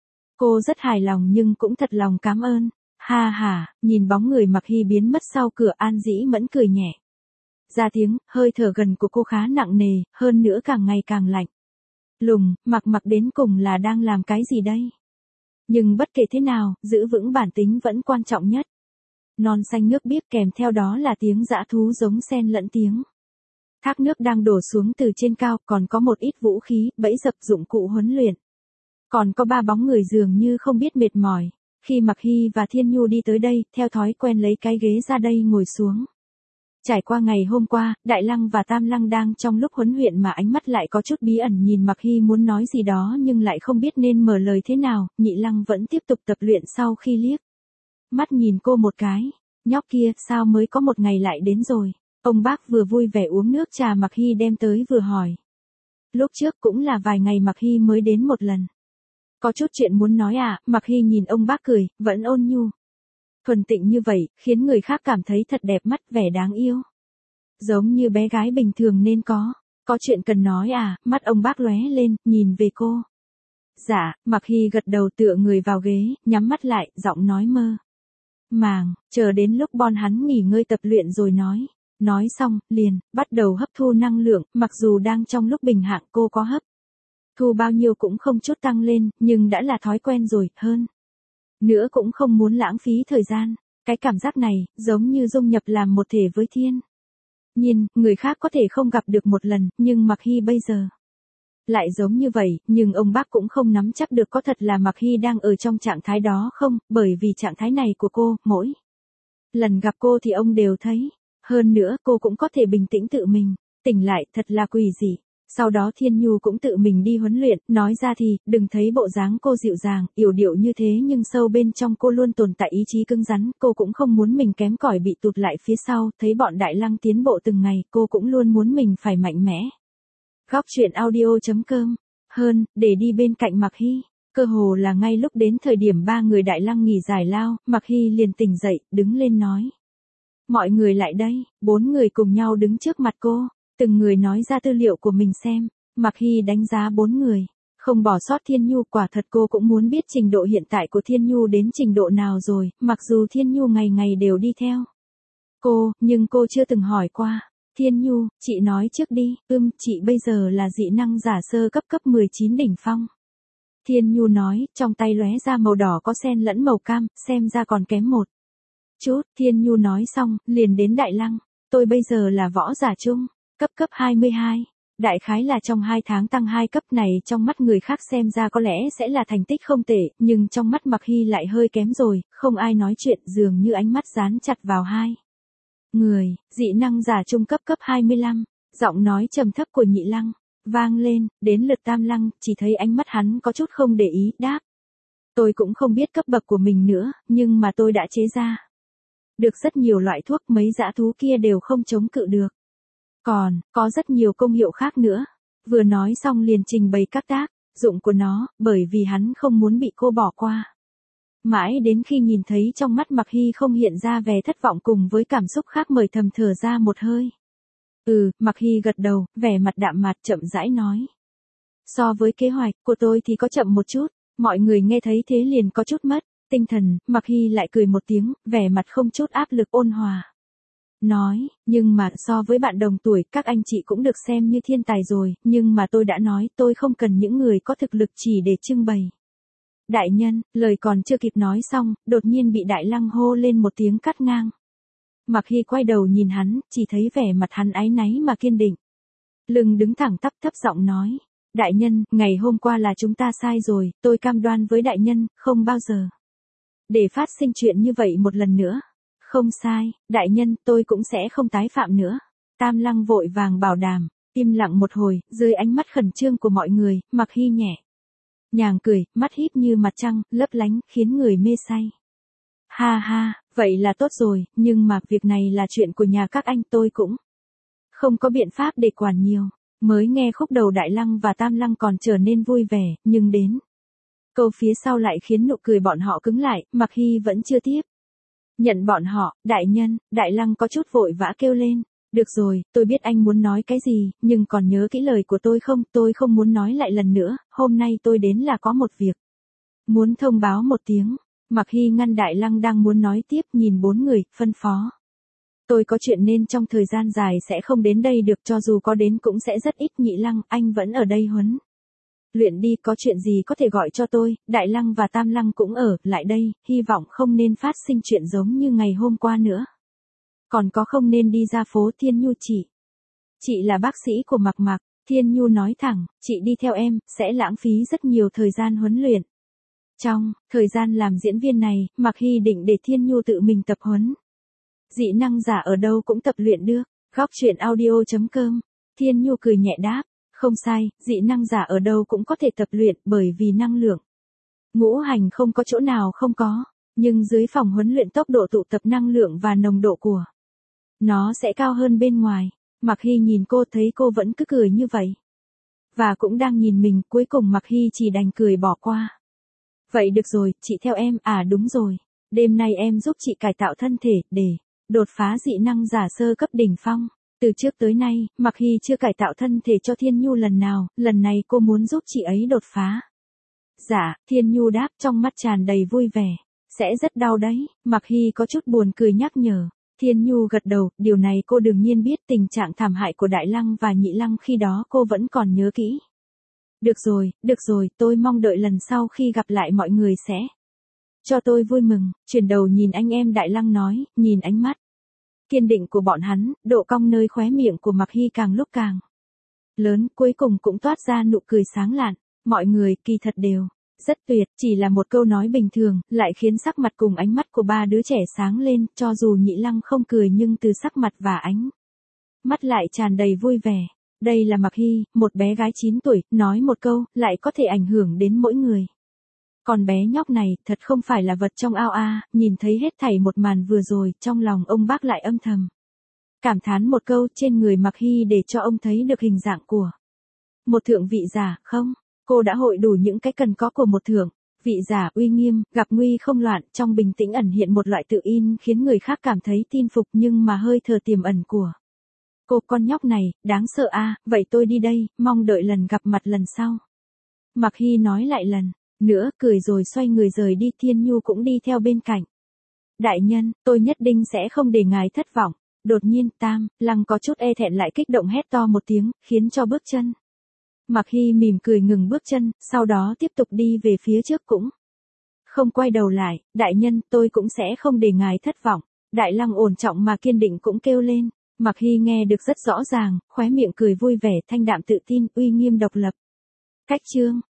cô rất hài lòng nhưng cũng thật lòng cảm ơn. Ha ha, nhìn bóng người Mạc Hy biến mất sau cửa, An Dĩ Mẫn cười nhẹ ra tiếng, hơi thở gần của cô khá nặng nề, hơn nữa càng ngày càng lạnh lùng. Mạc Mạc đến cùng là đang làm cái gì đây? Nhưng bất kể thế nào, giữ vững bản tính vẫn quan trọng nhất. Non xanh nước biếc, kèm theo đó là tiếng dã thú giống xen lẫn tiếng thác nước đang đổ xuống từ trên cao, còn có một ít vũ khí, bẫy dập, dụng cụ huấn luyện. Còn có ba bóng người dường như không biết mệt mỏi. Khi Mạc Hy và Thiên Nhu đi tới đây, theo thói quen lấy cái ghế ra đây ngồi xuống. Trải qua ngày hôm qua, Đại Lăng và Tam Lăng đang trong lúc huấn luyện mà ánh mắt lại có chút bí ẩn nhìn Mạc Hy muốn nói gì đó nhưng lại không biết nên mở lời thế nào. Nhị Lăng vẫn tiếp tục tập luyện sau khi liếc mắt nhìn cô một cái. Nhóc kia, sao mới có một ngày lại đến rồi? Ông bác vừa vui vẻ uống nước trà Mạc Hy đem tới vừa hỏi. Lúc trước cũng là vài ngày Mạc Hy mới đến một lần. Có chút chuyện muốn nói à? Mạc Hy nhìn ông bác cười, vẫn ôn nhu thuần tịnh như vậy, khiến người khác cảm thấy thật đẹp mắt, vẻ đáng yêu. Giống như bé gái bình thường nên có. Có chuyện cần nói à? Mắt ông bác lóe lên, nhìn về cô. Dạ, Mạc Hy gật đầu tựa người vào ghế, nhắm mắt lại, giọng nói mơ màng, chờ đến lúc bọn hắn nghỉ ngơi tập luyện rồi nói. Nói xong, liền, bắt đầu hấp thu năng lượng, mặc dù đang trong lúc bình hạng cô có hấp thu bao nhiêu cũng không chút tăng lên, nhưng đã là thói quen rồi, hơn nữa cũng không muốn lãng phí thời gian. Cái cảm giác này, giống như dung nhập làm một thể với thiên nhiên, người khác có thể không gặp được một lần, nhưng Mạc Hy bây giờ lại giống như vậy, nhưng ông bác cũng không nắm chắc được có thật là Mạc Hy đang ở trong trạng thái đó không, bởi vì trạng thái này của cô, mỗi lần gặp cô thì ông đều thấy. Hơn nữa cô cũng có thể bình tĩnh tự mình tỉnh lại, thật là quỷ dị. Sau đó Thiên Nhu cũng tự mình đi huấn luyện, nói ra thì, đừng thấy bộ dáng cô dịu dàng, yểu điệu như thế nhưng sâu bên trong cô luôn tồn tại ý chí cứng rắn, cô cũng không muốn mình kém cỏi bị tụt lại phía sau, thấy bọn Đại Lăng tiến bộ từng ngày, cô cũng luôn muốn mình phải mạnh mẽ. Góc truyện audio chấm com. Hơn, để đi bên cạnh Mạc Hy. Cơ hồ là ngay lúc đến thời điểm ba người Đại Lăng nghỉ giải lao, Mạc Hy liền tỉnh dậy, đứng lên nói. Mọi người lại đây, bốn người cùng nhau đứng trước mặt cô. Từng người nói ra tư liệu của mình xem. Mạc Hy đánh giá bốn người, không bỏ sót Thiên Nhu, quả thật cô cũng muốn biết trình độ hiện tại của Thiên Nhu đến trình độ nào rồi, mặc dù Thiên Nhu ngày ngày đều đi theo cô, nhưng cô chưa từng hỏi qua. Thiên Nhu, chị nói trước đi. Ưm, chị bây giờ là dị năng giả sơ cấp cấp mười chín đỉnh phong. Thiên Nhu nói, trong tay lóe ra màu đỏ có xen lẫn màu cam, xem ra còn kém một chút. Thiên Nhu nói xong, liền đến Đại Lăng. Tôi bây giờ là võ giả trung cấp cấp hai mươi hai. Đại khái là trong hai tháng tăng hai cấp này trong mắt người khác xem ra có lẽ sẽ là thành tích không tệ, nhưng trong mắt Mạc Hy lại hơi kém rồi, không ai nói chuyện, dường như ánh mắt dán chặt vào hai người. Dị năng giả trung cấp cấp hai mươi lăm, giọng nói trầm thấp của Nhị Lăng vang lên, đến lượt Tam Lăng, chỉ thấy ánh mắt hắn có chút không để ý, đáp. Tôi cũng không biết cấp bậc của mình nữa, nhưng mà tôi đã chế ra được rất nhiều loại thuốc, mấy dã thú kia đều không chống cự được. Còn, có rất nhiều công hiệu khác nữa. Vừa nói xong liền trình bày các tác dụng của nó, bởi vì hắn không muốn bị cô bỏ qua. Mãi đến khi nhìn thấy trong mắt Mạc Hy không hiện ra vẻ thất vọng cùng với cảm xúc khác mới thầm thở ra một hơi. Ừ, Mạc Hy gật đầu, vẻ mặt đạm mạc chậm rãi nói. So với kế hoạch của tôi thì có chậm một chút, mọi người nghe thấy thế liền có chút mất tinh thần, Mạc Hy lại cười một tiếng, vẻ mặt không chút áp lực ôn hòa. Nói, nhưng mà so với bạn đồng tuổi, các anh chị cũng được xem như thiên tài rồi, nhưng mà tôi đã nói tôi không cần những người có thực lực chỉ để trưng bày. Đại nhân, lời còn chưa kịp nói xong, đột nhiên bị Đại Lăng hô lên một tiếng cắt ngang. Mạc Hy quay đầu nhìn hắn, chỉ thấy vẻ mặt hắn áy náy mà kiên định. Lưng đứng thẳng tắp thấp giọng nói. Đại nhân, ngày hôm qua là chúng ta sai rồi, tôi cam đoan với đại nhân, không bao giờ để phát sinh chuyện như vậy một lần nữa. Không sai, đại nhân, tôi cũng sẽ không tái phạm nữa. Tam Lăng vội vàng bảo đảm, im lặng một hồi, dưới ánh mắt khẩn trương của mọi người, Mạc Hy nhẹ nhàng cười, mắt híp như mặt trăng, lấp lánh, khiến người mê say. Ha ha, vậy là tốt rồi, nhưng mà việc này là chuyện của nhà các anh, tôi cũng không có biện pháp để quản nhiều. Mới nghe khúc đầu Đại Lăng và Tam Lăng còn trở nên vui vẻ, nhưng đến câu phía sau lại khiến nụ cười bọn họ cứng lại, Mạc Hy vẫn chưa tiếp nhận bọn họ. Đại nhân, Đại Lăng có chút vội vã kêu lên. Được rồi, tôi biết anh muốn nói cái gì, nhưng còn nhớ kỹ lời của tôi không, tôi không muốn nói lại lần nữa, hôm nay tôi đến là có một việc muốn thông báo một tiếng. Mạc Hy ngăn Đại Lăng đang muốn nói tiếp, nhìn bốn người, phân phó. Tôi có chuyện nên trong thời gian dài sẽ không đến đây được, cho dù có đến cũng sẽ rất ít. Nhị Lăng, anh vẫn ở đây huấn luyện đi, có chuyện gì có thể gọi cho tôi. Đại Lăng và Tam Lăng cũng ở lại đây, hy vọng không nên phát sinh chuyện giống như ngày hôm qua nữa. Còn có không nên đi ra phố. Thiên Nhu chị. Chị là bác sĩ của Mạc Mạc. Thiên Nhu nói thẳng, chị đi theo em, sẽ lãng phí rất nhiều thời gian huấn luyện. Trong thời gian làm diễn viên này, Mạc Hy định để Thiên Nhu tự mình tập huấn. Dị năng giả ở đâu cũng tập luyện được. Góc truyện audio chấm com. Thiên Nhu cười nhẹ đáp. Không sai, dị năng giả ở đâu cũng có thể tập luyện, bởi vì năng lượng ngũ hành không có chỗ nào không có. Nhưng dưới phòng huấn luyện tốc độ tụ tập năng lượng và nồng độ của nó sẽ cao hơn bên ngoài. Mạc Hy nhìn cô, thấy cô vẫn cứ cười như vậy. Và cũng đang nhìn mình, cuối cùng Mạc Hy chỉ đành cười bỏ qua. Vậy được rồi, chị theo em. À đúng rồi, đêm nay em giúp chị cải tạo thân thể, để đột phá dị năng giả sơ cấp đỉnh phong. Từ trước tới nay, Mạc Hy chưa cải tạo thân thể cho Thiên Nhu lần nào, lần này cô muốn giúp chị ấy đột phá. Dạ, Thiên Nhu đáp trong mắt tràn đầy vui vẻ. Sẽ rất đau đấy. Mạc Hy có chút buồn cười nhắc nhở. Thiên Nhu gật đầu, điều này cô đương nhiên biết. Tình trạng thảm hại của Đại Lăng và Nhị Lăng khi đó cô vẫn còn nhớ kỹ. Được rồi, được rồi, tôi mong đợi lần sau khi gặp lại mọi người sẽ cho tôi vui mừng. Chuyển đầu nhìn anh em Đại Lăng nói, nhìn ánh mắt kiên định của bọn hắn, độ cong nơi khóe miệng của Mạc Hy càng lúc càng lớn, cuối cùng cũng toát ra nụ cười sáng lạn. Mọi người kỳ thật đều rất tuyệt, chỉ là một câu nói bình thường, lại khiến sắc mặt cùng ánh mắt của ba đứa trẻ sáng lên, cho dù Nhị Lăng không cười nhưng từ sắc mặt và ánh mắt lại tràn đầy vui vẻ. Đây là Mạc Hy, một bé gái chín tuổi, nói một câu, lại có thể ảnh hưởng đến mỗi người. Còn bé nhóc này, thật không phải là vật trong ao a. Nhìn thấy hết thảy một màn vừa rồi, trong lòng ông bác lại âm thầm cảm thán một câu, trên người Mạc Hy để cho ông thấy được hình dạng của một thượng vị giả. Không, cô đã hội đủ những cái cần có của một thượng vị giả, uy nghiêm, gặp nguy không loạn, trong bình tĩnh ẩn hiện một loại tự in khiến người khác cảm thấy tin phục, nhưng mà hơi thở tiềm ẩn của cô. Con nhóc này, đáng sợ a. Vậy tôi đi đây, mong đợi lần gặp mặt lần sau. Mạc Hy nói lại lần nữa, cười rồi xoay người rời đi. Thiên Nhu cũng đi theo bên cạnh. Đại nhân, tôi nhất định sẽ không để ngài thất vọng. Đột nhiên, Tam Lăng có chút e thẹn lại kích động hét to một tiếng, khiến cho bước chân Mạc Hy mỉm cười ngừng bước chân, sau đó tiếp tục đi về phía trước cũng không quay đầu lại. Đại nhân, tôi cũng sẽ không để ngài thất vọng. Đại Lăng ổn trọng mà kiên định cũng kêu lên. Mạc Hy nghe được rất rõ ràng, khóe miệng cười vui vẻ, thanh đạm tự tin, uy nghiêm độc lập. Cách chương